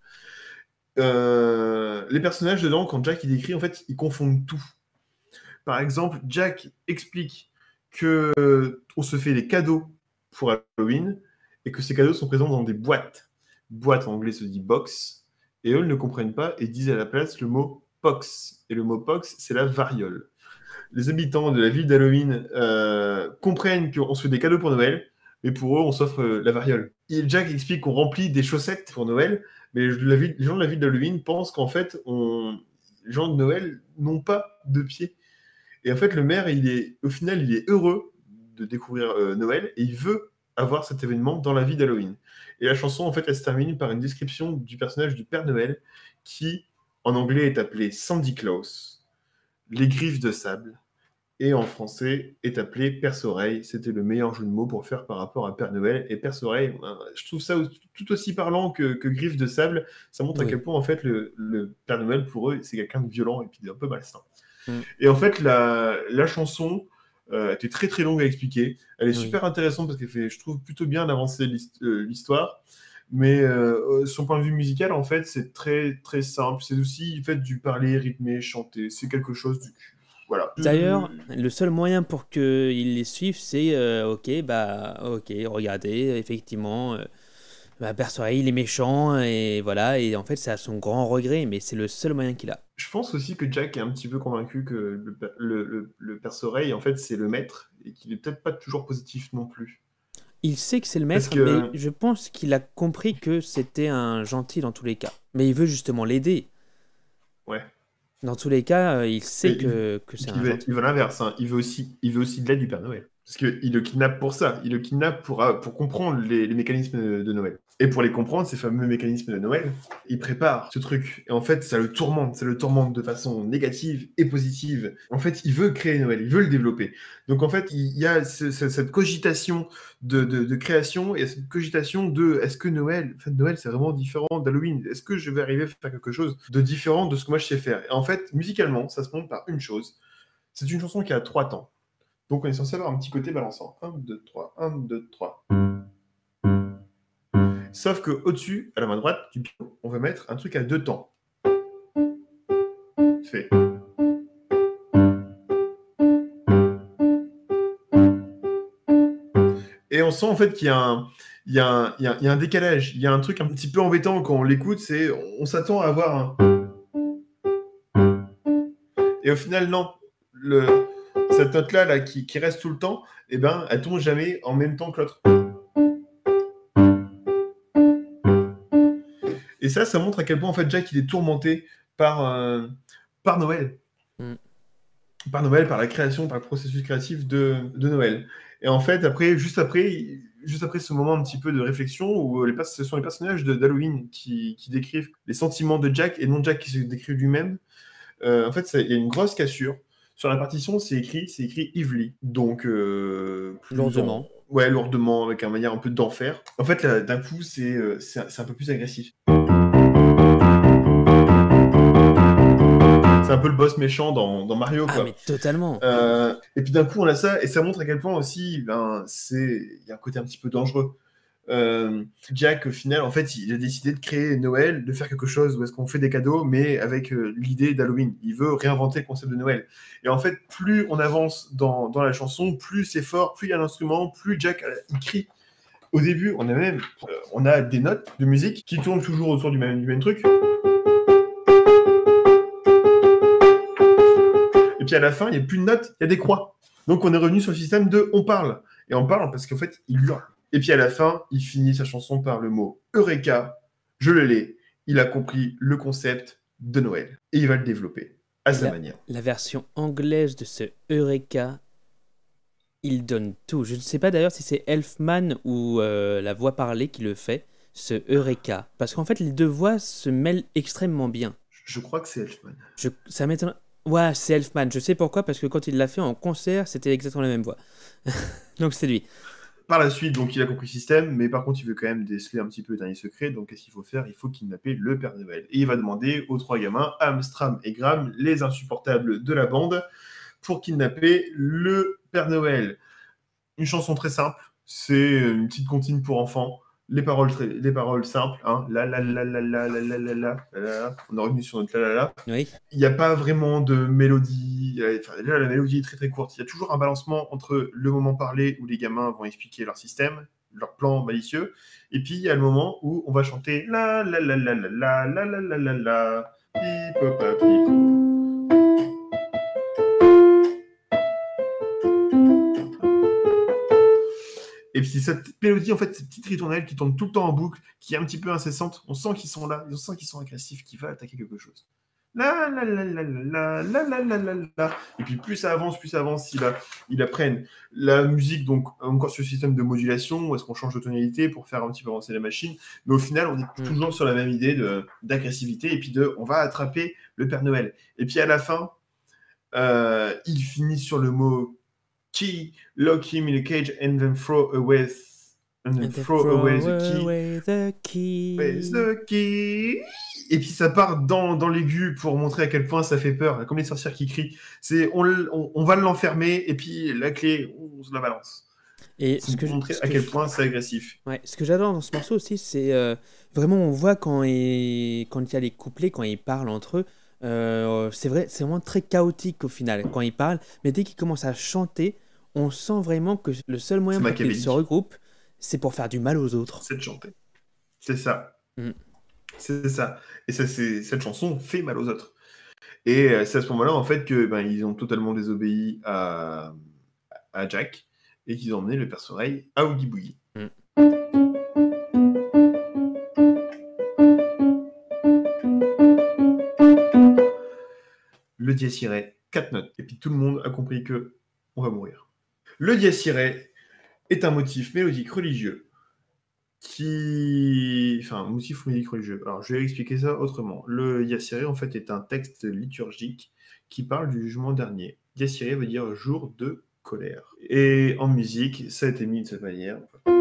Les personnages dedans, quand Jack il décrit, en fait, ils confondent tout. Par exemple, Jack explique qu'on se fait des cadeaux pour Halloween et que ces cadeaux sont présents dans des boîtes. Boîte en anglais se dit box, et eux ne comprennent pas et disent à la place le mot pox. Et le mot pox, c'est la variole. Les habitants de la ville d'Halloween comprennent qu'on se fait des cadeaux pour Noël, mais pour eux, on s'offre la variole. Et Jack explique qu'on remplit des chaussettes pour Noël, mais les gens de la ville d'Halloween pensent qu'en fait, les gens de Noël n'ont pas de pieds. Et en fait, le maire, au final, il est heureux de découvrir Noël, et il veut avoir cet événement dans la vie d'Halloween. Et la chanson, en fait, elle se termine par une description du personnage du Père Noël qui, en anglais, est appelé Sandy Claus, les griffes de sable, et en français, est appelé Perce-Oreille. C'était le meilleur jeu de mots pour faire par rapport à Père Noël. Et Perce-Oreille, je trouve ça tout aussi parlant que griffes de sable. Ça montre à quel point, en fait, le Père Noël, pour eux, c'est quelqu'un de violent et puis d'un peu malsain. Et en fait, la chanson était très très longue à expliquer. Elle est super intéressante parce qu'elle fait, je trouve, plutôt bien avancer l'histoire. Mais son point de vue musical, en fait, c'est très très simple. C'est aussi fait du parler rythmé, chanté. C'est quelque chose du cul. Voilà. D'ailleurs, le seul moyen pour qu'ils les suivent, c'est ok, regardez, effectivement, Perce-Oreille, il est méchant, et voilà, et en fait, c'est à son grand regret, mais c'est le seul moyen qu'il a. Je pense aussi que Jack est un petit peu convaincu que le Perce-Oreille, en fait, c'est le maître, et qu'il est peut-être pas toujours positif non plus. Il sait que c'est le maître, mais je pense qu'il a compris que c'était un gentil dans tous les cas. Mais il veut justement l'aider. Ouais. Dans tous les cas, il sait que c'est un gentil. Il veut l'inverse, hein. Il veut aussi de l'aide du Père Noël. Parce qu'il le kidnappe pour ça. Il le kidnappe pour comprendre les mécanismes de Noël. Et pour les comprendre, ces fameux mécanismes de Noël, il prépare ce truc. Et en fait, ça le tourmente. Ça le tourmente de façon négative et positive. En fait, il veut créer Noël. Il veut le développer. Donc, en fait, il y a cette cogitation de création et cette cogitation de est-ce que Noël, c'est vraiment différent d'Halloween? Est-ce que je vais arriver à faire quelque chose de différent de ce que moi je sais faire? Et en fait, musicalement, ça se montre par une chose. C'est une chanson qui a 3 temps. Donc, on est censé avoir un petit côté balançant. 1, 2, 3, 1, 2, 3. Sauf qu'au-dessus, à la main droite du piano, on va mettre un truc à 2 temps. Fait. Et on sent en fait qu'il y a un décalage. Il y a un truc un petit peu embêtant quand on l'écoute, c'est on s'attend à avoir un... Et au final, non. Cette note-là qui reste tout le temps, eh ben, elle tombe jamais en même temps que l'autre. Et ça montre à quel point en fait Jack il est tourmenté par Noël. Par Noël, par la création, par le processus créatif de Noël. Et en fait, juste après ce moment un petit peu de réflexion où ce sont les personnages d'Halloween qui décrivent les sentiments de Jack et non Jack qui se décrit lui-même. En fait, il y a une grosse cassure. Sur la partition, c'est écrit Evilly. Donc, lourdement. Ouais, lourdement, avec une manière un peu d'enfer. En fait, là, d'un coup, c'est un peu plus agressif. C'est un peu le boss méchant dans Mario, quoi. Ah, mais totalement. Et puis d'un coup, on a ça, et ça montre à quel point aussi, il y a un côté un petit peu dangereux. Jack, au final, en fait, il a décidé de créer Noël, de faire quelque chose où est-ce qu'on fait des cadeaux, mais avec l'idée d'Halloween. Il veut réinventer le concept de Noël. Et en fait, plus on avance dans la chanson, plus c'est fort, plus il y a l'instrument, plus Jack il crie. Au début, on a des notes de musique qui tournent toujours autour du même truc. Et puis à la fin, il n'y a plus de notes, il y a des croix. Donc on est revenu sur le système de on parle. Et on parle parce qu'en fait, il hurle. Et puis à la fin, il finit sa chanson par le mot Eureka, je le l'ai, il a compris le concept de Noël. Et il va le développer à sa manière. La version anglaise de ce Eureka, il donne tout. Je ne sais pas d'ailleurs si c'est Elfman ou la voix parlée qui le fait, ce Eureka. Parce qu'en fait, les deux voix se mêlent extrêmement bien. Je crois que c'est Elfman. Ça m'étonne. Ouais, c'est Elfman. Je sais pourquoi, parce que quand il l'a fait en concert, c'était exactement la même voix. Donc c'est lui. Par la suite, donc il a compris le système, mais par contre, il veut quand même déceler un petit peu le dernier secret. Donc, qu'est-ce qu'il faut faire? Il faut kidnapper le Père Noël. Et il va demander aux 3 gamins, Amstram et Graham, les insupportables de la bande, pour kidnapper le Père Noël. Une chanson très simple, c'est une petite comptine pour enfants. Les paroles simples, hein. La la la la la la la la la. On est revenu sur notre la la la. Oui. Il n'y a pas vraiment de mélodie. Enfin, là, la mélodie est très très courte. Il y a toujours un balancement entre le moment parlé où les gamins vont expliquer leur système, leur plan malicieux, et puis il y a le moment où on va chanter la la la la la la la la la la la pipopapi. Et puis cette mélodie, en fait, cette petite ritournelle qui tourne tout le temps en boucle, qui est un petit peu incessante, on sent qu'ils sont là, on sent qu'ils sont agressifs, qu'ils veulent attaquer quelque chose. La la la la la la la la la la. Et puis plus ça avance, ils apprennent la musique, donc encore sur le système de modulation, où est-ce qu'on change de tonalité pour faire un petit peu avancer la machine. Mais au final, on est toujours sur la même idée d'agressivité, et puis on va attraper le Père Noël. Et puis à la fin, il finit sur le mot key, lock him in a cage and then throw away the key. Where's the key? Et puis ça part dans l'aigu pour montrer à quel point ça fait peur, comme les sorcières qui crient. On va l'enfermer et puis la clé, on se la balance. Et pour montrer à quel point c'est agressif. Ouais, ce que j'adore dans ce morceau aussi, c'est vraiment on voit quand il y a les couplets, quand ils parlent entre eux, c'est vraiment très chaotique au final quand ils parlent, mais dès qu'ils commencent à chanter, on sent vraiment que le seul moyen pour qu'ils se regroupent, c'est pour faire du mal aux autres. C'est de chanter. C'est ça. C'est ça. Et cette chanson fait mal aux autres. Et c'est à ce moment-là, en fait, ils ont totalement désobéi à Jack et qu'ils ont emmené le Père Soleil à Oogie Boogie. Le dièse irae, 4 notes. Et puis tout le monde a compris que on va mourir. Le dièse irae est un motif mélodique religieux un motif mélodique religieux. Alors, je vais expliquer ça autrement. Le dièse irae, en fait, est un texte liturgique qui parle du jugement dernier. Dièse irae veut dire jour de colère. Et en musique, ça a été mis de cette manière.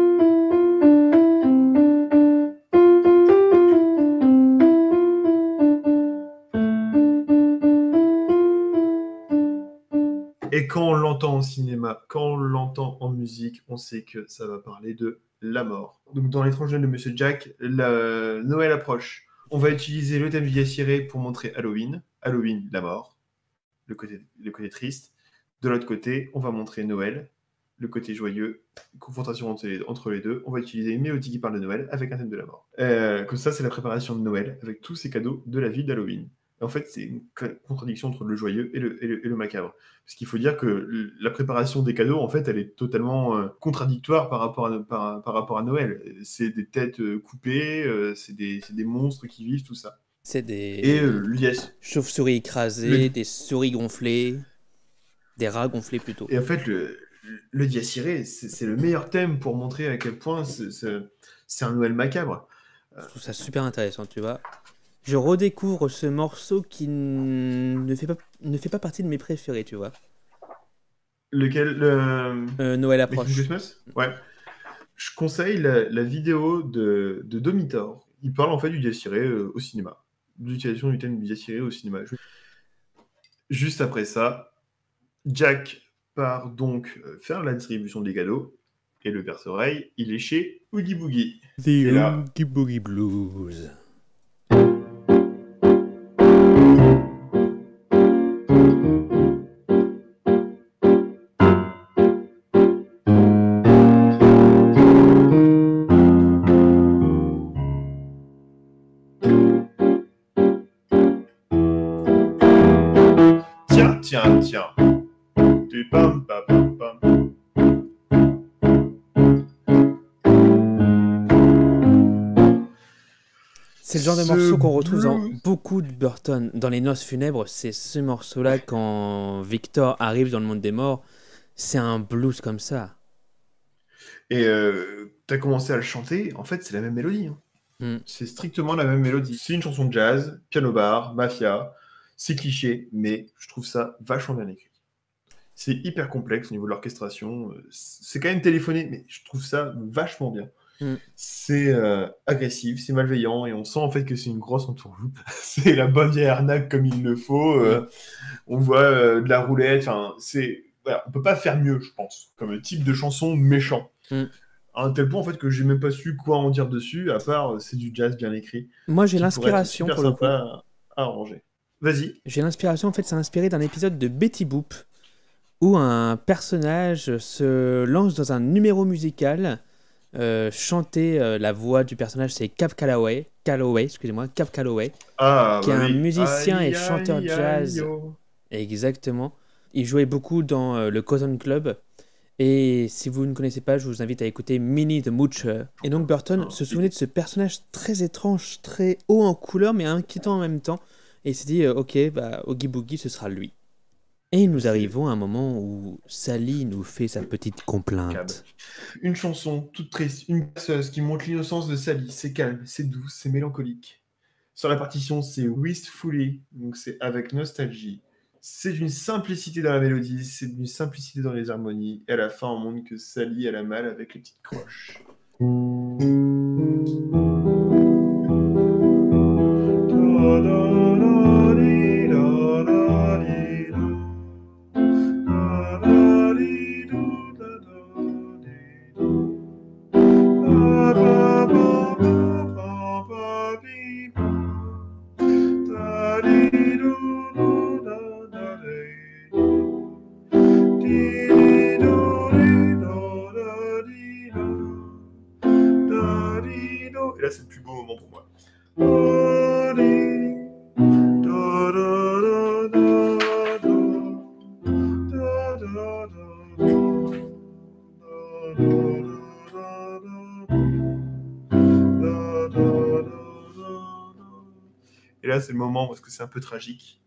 Et quand on l'entend au cinéma, quand on l'entend en musique, on sait que ça va parler de la mort. Donc dans L'étrange Noël de Monsieur Jack, Noël approche. On va utiliser le thème du dièse irae pour montrer Halloween. Halloween, la mort, le côté triste. De l'autre côté, on va montrer Noël, le côté joyeux, confrontation entre les deux. On va utiliser une mélodie qui parle de Noël avec un thème de la mort. Comme ça, c'est la préparation de Noël avec tous ces cadeaux de la vie d'Halloween. En fait, c'est une contradiction entre le joyeux et le macabre. Parce qu'il faut dire que la préparation des cadeaux, en fait, elle est totalement contradictoire par rapport à Noël. C'est des têtes coupées, c'est des monstres qui vivent, tout ça. C'est des chauves-souris écrasées, des souris gonflées, des rats gonflés plutôt. Et en fait, le dièse irae, c'est le meilleur thème pour montrer à quel point c'est un Noël macabre. Je trouve ça super intéressant, tu vois. Je redécouvre ce morceau qui ne fait pas partie de mes préférés, tu vois. Lequel Noël approche. Christmas ? Ouais. Je conseille la vidéo de Domitor. Il parle en fait du dièse irae au cinéma. De l'utilisation du thème du dièse irae au cinéma. Juste après ça, Jack part donc faire la distribution des cadeaux. Et le Père Soleil, il est chez Oogie Boogie. The Oogie Boogie Blues. Tiens, C'est le genre de morceau qu'on retrouve dans beaucoup de Burton. Dans Les Noces funèbres, c'est ce morceau-là quand Victor arrive dans le monde des morts. C'est un blues comme ça. Et t'as commencé à le chanter, en fait, c'est la même mélodie. C'est strictement la même mélodie. C'est une chanson de jazz, piano-bar, mafia, c'est cliché, mais je trouve ça vachement bien écrit. C'est hyper complexe au niveau de l'orchestration. C'est quand même téléphoné, mais je trouve ça vachement bien. C'est agressif, c'est malveillant, et on sent en fait que c'est une grosse entourloupe. C'est la bonne vieille arnaque comme il le faut. On voit de la roulette. Voilà, on peut pas faire mieux, je pense, comme type de chanson méchant. À un tel point en fait que j'ai même pas su quoi en dire dessus, à part c'est du jazz bien écrit. Moi j'ai l'inspiration pour le coup. À arranger. Vas-y. J'ai l'inspiration, en fait, c'est inspiré d'un épisode de Betty Boop où un personnage se lance dans un numéro musical. Chanter la voix du personnage, c'est Cab Calloway, qui est un musicien et chanteur jazz. Exactement. Il jouait beaucoup dans le Cotton Club. Et si vous ne connaissez pas, je vous invite à écouter Minnie the Moocher. Et donc Burton se souvenait de ce personnage très étrange, très haut en couleur, mais inquiétant en même temps. Et il s'est dit, ok, Oogie Boogie, ce sera lui. Et nous arrivons à un moment où Sally nous fait sa petite complainte. Une chanson toute triste, une berceuse qui montre l'innocence de Sally. C'est calme, c'est doux, c'est mélancolique. Sur la partition, c'est Wistfully, donc c'est avec nostalgie. C'est d'une simplicité dans la mélodie, c'est d'une simplicité dans les harmonies. Et à la fin, on montre que Sally, elle a mal avec les petites croches. Et là, c'est le plus beau moment pour moi. Et là, c'est le moment parce que c'est un peu tragique.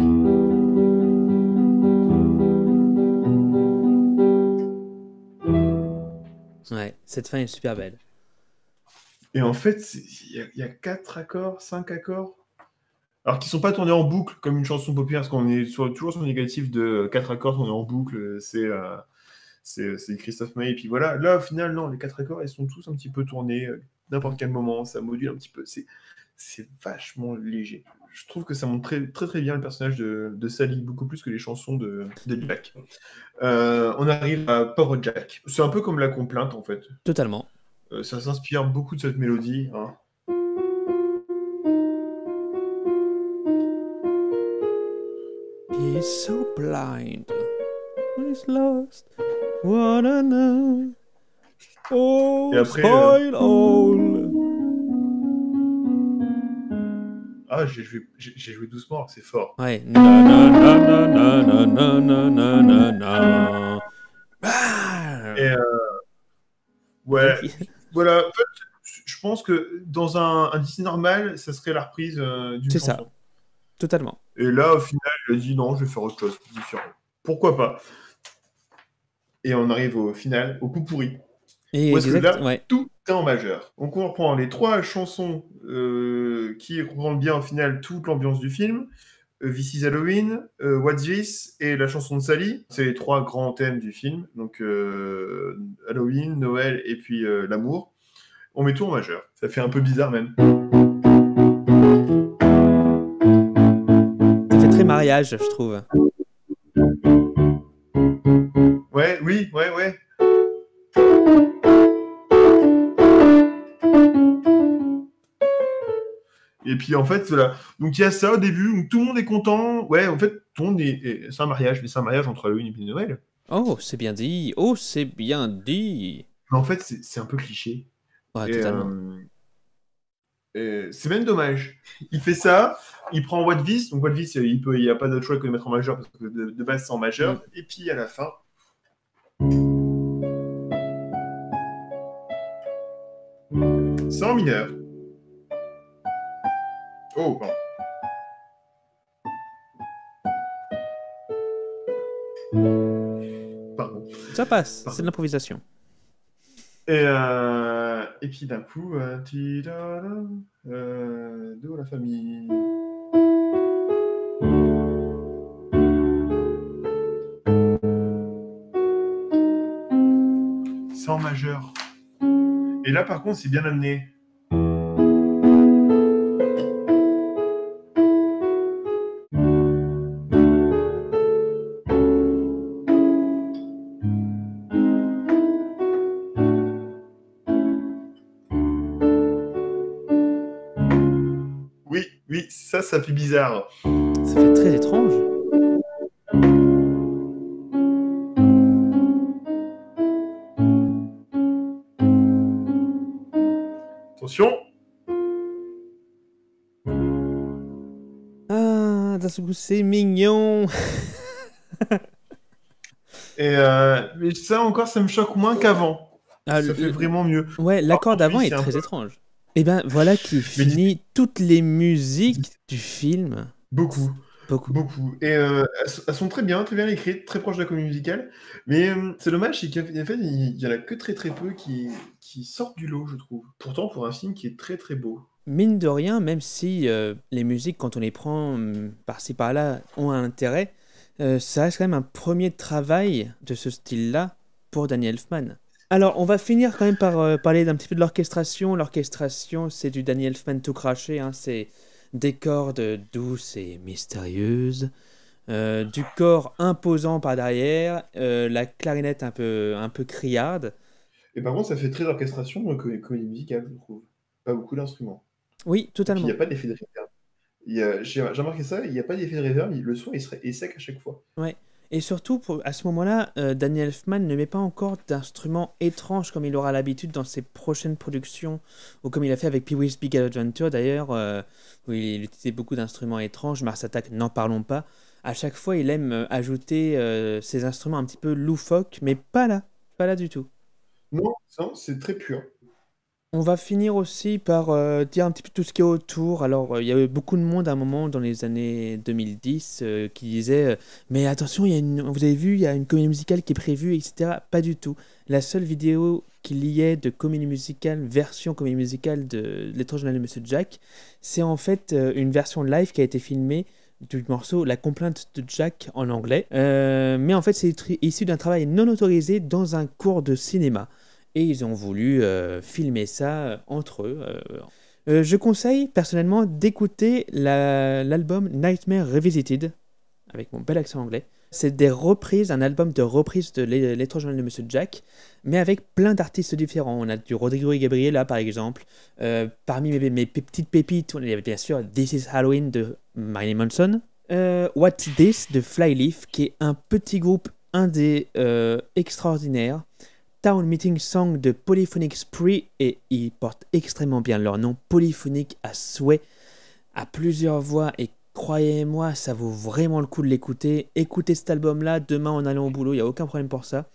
Ouais, cette fin est super belle. Et en fait, il y a 4 accords, 5 accords, alors qui sont pas tournés en boucle comme une chanson populaire, parce qu'on est toujours sur le négatif de 4 accords tournés en boucle, c'est Christophe Maé, et puis voilà. Là, au final, non, les 4 accords, ils sont tous un petit peu tournés, n'importe quel moment, ça module un petit peu, c'est vachement léger. Je trouve que ça montre très, très, très bien le personnage de Sally, beaucoup plus que les chansons de Jack. On arrive à Pauvre Jack. C'est un peu comme la complainte, en fait. Totalement. Ça s'inspire beaucoup de cette mélodie. Hein. He's so blind. He's lost. What I know. Oh, et après, spoil all. Ah, j'ai joué doucement, c'est fort. Ouais. Na na na na na na na na na na. Et ouais. Voilà. En fait, je pense que dans un Disney normal, ça serait la reprise d'une chanson. C'est ça. Totalement. Et là, au final, il a dit non, je vais faire autre chose, différent. Pourquoi pas? Et on arrive au final, au coup pourri. Et parce que là, tout est en majeur. Donc on reprend les 3 chansons qui rendent bien au final toute l'ambiance du film. This is Halloween, What's This et la chanson de Sally. C'est les 3 grands thèmes du film. Donc Halloween, Noël et puis l'amour. On met tout en majeur. Ça fait un peu bizarre même. Ça fait très mariage, je trouve. Ouais. Et puis en fait, voilà. Donc il y a ça au début, où tout le monde est content. Ouais, en fait, tout le monde c'est un mariage, mais c'est un mariage entre Halloween et puis Noël. Oh, c'est bien dit. Oh, c'est bien dit. Mais en fait, c'est un peu cliché. Ouais, totalement. C'est même dommage. Il fait ça, il prend What This, donc What This, il n'y a pas d'autre choix que de mettre en majeur, parce que de base, c'est en majeur. Et puis à la fin... C'est en mineur. Oh, pardon. Pardon. Ça passe, Pardon. c'est de l'improvisation. Et puis d'un coup, de la famille. C'est en majeur. Et là, par contre, c'est bien amené. Oui, ça fait bizarre. Ça fait très étrange. Attention. Ah, d'un seul coup, c'est mignon. Mais ça encore, ça me choque moins qu'avant. Ah, Ça fait vraiment mieux. Ouais, l'accord Par contre, d'avant oui, est c'est un très peu- étrange. Et ben voilà qui finit toutes les musiques du film. Beaucoup. Beaucoup. Beaucoup. Et elles sont très bien écrites, très proches de la comédie musicale. Mais c'est dommage, c'est qu'en fait, il y en a que très peu qui sortent du lot, je trouve. Pourtant, pour un film qui est très très beau. Mine de rien, même si les musiques, quand on les prend par-ci par-là, ont un intérêt, ça reste quand même un premier travail de ce style-là pour Danny Elfman. Alors, on va finir quand même par parler d'un petit peu de l'orchestration. L'orchestration, c'est du Danny Elfman tout craché, hein. C'est des cordes douces et mystérieuses, du corps imposant par derrière, la clarinette un peu criarde. Et par contre, ça fait très orchestration comédie musicale, je trouve. Pas beaucoup d'instruments. Oui, Et puis, il totalement. n'y a pas d'effet de reverb. J'ai remarqué ça, il n'y a pas d'effet de reverb, le son est sec à chaque fois. Ouais. Et surtout, à ce moment-là, Danny Elfman ne met pas encore d'instruments étranges comme il aura l'habitude dans ses prochaines productions, ou comme il a fait avec Pee-wee's Big Adventure d'ailleurs, où il utilisait beaucoup d'instruments étranges. Mars Attack, n'en parlons pas. À chaque fois, il aime ajouter ces instruments un petit peu loufoques, mais pas là du tout. Non, c'est très pur. On va finir aussi par dire un petit peu tout ce qui est autour. Alors, il y avait beaucoup de monde à un moment dans les années 2010 qui disait mais attention, vous avez vu, il y a une comédie musicale qui est prévue, etc. Pas du tout. La seule vidéo qu'il y ait de comédie musicale, version comédie musicale de L'étrange Noël de Monsieur Jack, c'est en fait une version live qui a été filmée du morceau La complainte de Jack en anglais. Mais en fait, c'est issu d'un travail non autorisé dans un cours de cinéma. Et ils ont voulu filmer ça entre eux. Je conseille personnellement d'écouter l'album Nightmare Revisited, avec mon bel accent anglais. C'est des reprises, un album de reprises de L'étrange Noël de Monsieur Jack, mais avec plein d'artistes différents. On a du Rodrigo y Gabriela par exemple. Parmi mes petites pépites, il y avait bien sûr This is Halloween de Marilyn Manson. What's This de Flyleaf, qui est un petit groupe indé extraordinaire. Town Meeting Song de Polyphonic Spree, et ils portent extrêmement bien leur nom, polyphonique à souhait, à plusieurs voix, et croyez-moi, ça vaut vraiment le coup de l'écouter. Écoutez cet album-là demain en allant au boulot, il n'y a aucun problème pour ça.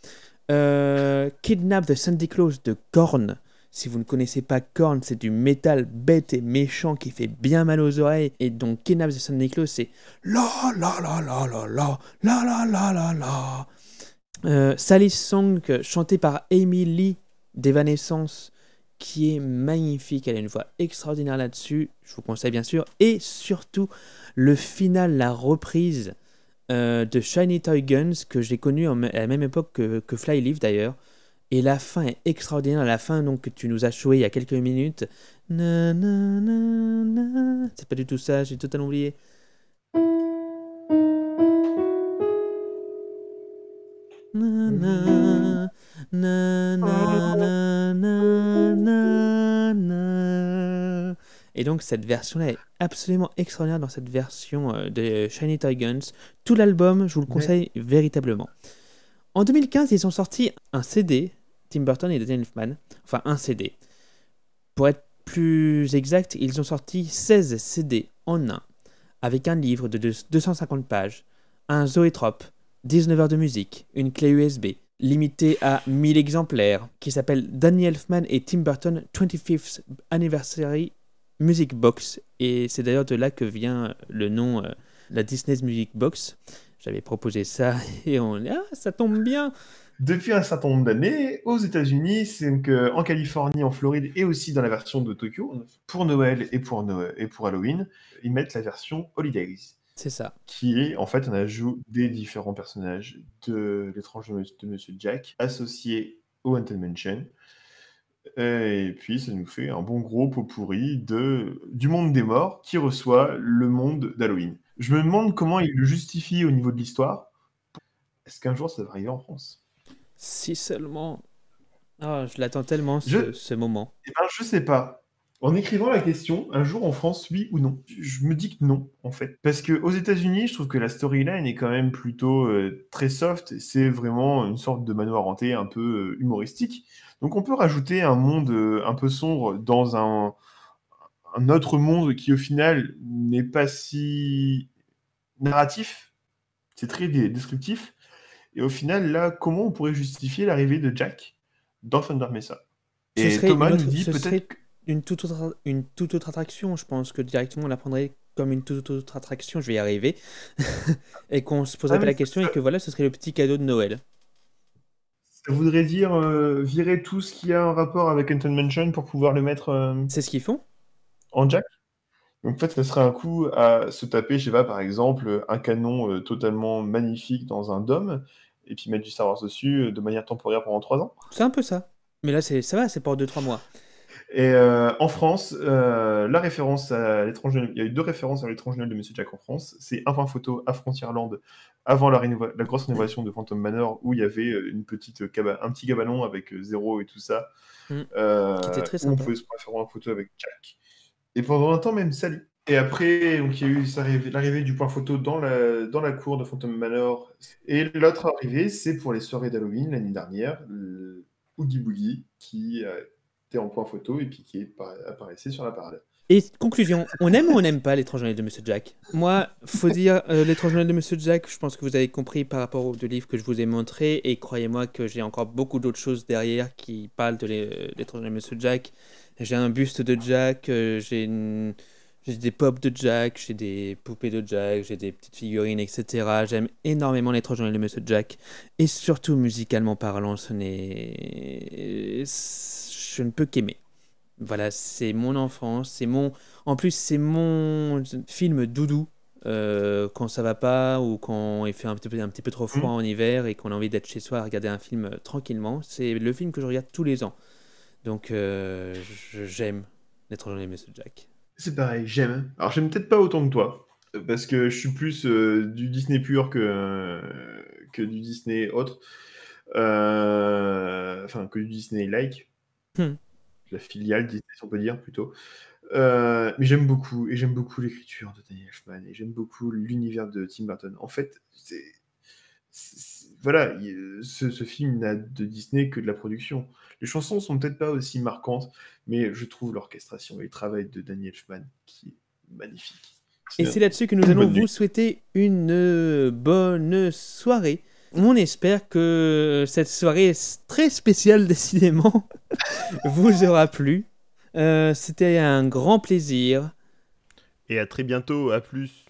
Kidnap the Sandy Claus de Korn. Si vous ne connaissez pas Korn, c'est du métal bête et méchant qui fait bien mal aux oreilles. Et donc Kidnap the Sandy Claus, c'est la la la la la la la la la la la. Sally's Song, chanté par Amy Lee d'Evanescence, qui est magnifique. Elle a une voix extraordinaire là-dessus. Je vous conseille bien sûr. Et surtout, le final, la reprise de Shiny Toy Guns, que j'ai connu à la même époque que Flyleaf d'ailleurs. Et la fin est extraordinaire. La fin donc, que tu nous as joué il y a quelques minutes. Na, na, na, na. C'est pas du tout ça, j'ai totalement oublié. Na, na, na, na, na, na, na. Et donc cette version-là est absolument extraordinaire dans cette version de Shiny Toy Guns. Tout l'album, je vous le conseille véritablement. En 2015, ils ont sorti un CD, Tim Burton et Danny Elfman. Enfin, un CD. Pour être plus exact, ils ont sorti 16 CD en un, avec un livre de 250 pages, un zoétrope, 19 heures de musique, une clé USB, limitée à 1000 exemplaires, qui s'appelle Danny Elfman et Tim Burton 25th Anniversary Music Box. Et c'est d'ailleurs de là que vient le nom la Disney's Music Box. J'avais proposé ça et ça tombe bien. Depuis un certain nombre d'années, aux États-Unis, c'est qu'en Californie, en Floride et aussi dans la version de Tokyo, pour Noël et pour Halloween, ils mettent la version Holidays. C'est ça. Qui est en fait un ajout des différents personnages de l'étrange de Monsieur Jack associés au Haunted Mansion. Et puis ça nous fait un bon gros pot pourri du monde des morts qui reçoit le monde d'Halloween. Je me demande comment il le justifie au niveau de l'histoire. Est-ce qu'un jour ça va arriver en France ? Si seulement. Oh, je l'attends tellement ce moment. Eh ben, je sais pas. En écrivant la question, un jour en France, oui ou non ? Je me dis que non, en fait. Parce qu'aux États-Unis, je trouve que la storyline est quand même plutôt très soft. C'est vraiment une sorte de manoir hanté un peu humoristique. Donc on peut rajouter un monde un peu sombre dans un autre monde qui, au final, n'est pas si narratif. C'est très descriptif. Et au final, là, comment on pourrait justifier l'arrivée de Jack dans Thunder Mesa ? Et Thomas nous dit peut-être... Une toute autre attraction, je pense que directement on la prendrait comme une toute autre attraction, je vais y arriver, et qu'on se poserait pas la question et que voilà, ce serait le petit cadeau de Noël. Ça voudrait dire virer tout ce qui a un rapport avec Haunted Mansion pour pouvoir le mettre... C'est ce qu'ils font. En Jack. Donc en fait, ça serait un coup à se taper, je sais pas, par exemple, un canon totalement magnifique dans un dôme, et puis mettre du Star Wars dessus de manière temporaire pendant 3 ans. C'est un peu ça. Mais là, ça va, c'est pour 2-3 mois. Et en France, la référence à l'étrange Noël, il y a eu 2 références à l'étrange Noël de Monsieur Jack en France. C'est un point photo à Frontierland avant la grosse rénovation de Phantom Manor où il y avait un petit cabanon avec Zéro et tout ça. Qui était très sympa. Où on pouvait se faire une photo avec Jack. Et pendant un temps même Sally. Et après, donc, il y a eu l'arrivée du point photo dans la cour de Phantom Manor. Et l'autre arrivée, c'est pour les soirées d'Halloween l'année dernière, Oogie Boogie qui en point photo et puis qui apparaissait sur la parade. Et conclusion, on aime ou on n'aime pas l'étrange Noël de Monsieur Jack ? Moi, faut dire, l'étrange Noël de Monsieur Jack, je pense que vous avez compris par rapport aux 2 livres que je vous ai montrés, et croyez-moi que j'ai encore beaucoup d'autres choses derrière qui parlent de l'étrange Noël de Monsieur Jack. J'ai un buste de Jack, j'ai des pops de Jack, j'ai des poupées de Jack, j'ai des petites figurines, etc. J'aime énormément l'étrange Noël de Monsieur Jack, et surtout musicalement parlant, je ne peux qu'aimer. Voilà, c'est mon enfance, en plus c'est mon film doudou quand ça va pas ou quand il fait un petit peu trop froid en hiver et qu'on a envie d'être chez soi à regarder un film tranquillement. C'est le film que je regarde tous les ans. Donc j'aime l'étrange Noël de Monsieur Jack. C'est pareil, j'aime. Alors j'aime peut-être pas autant que toi parce que je suis plus du Disney pur que du Disney autre. Enfin que du Disney like. La filiale Disney, si on peut dire plutôt. Mais j'aime beaucoup l'écriture de Danny Elfman et j'aime beaucoup l'univers de Tim Burton. En fait, voilà, ce film n'a de Disney que de la production. Les chansons sont peut-être pas aussi marquantes, mais je trouve l'orchestration et le travail de Danny Elfman qui est magnifique. Et c'est là-dessus que nous allons vous souhaiter une bonne soirée. On espère que cette soirée très spéciale, décidément, vous aura plu. C'était un grand plaisir. Et à très bientôt, à plus.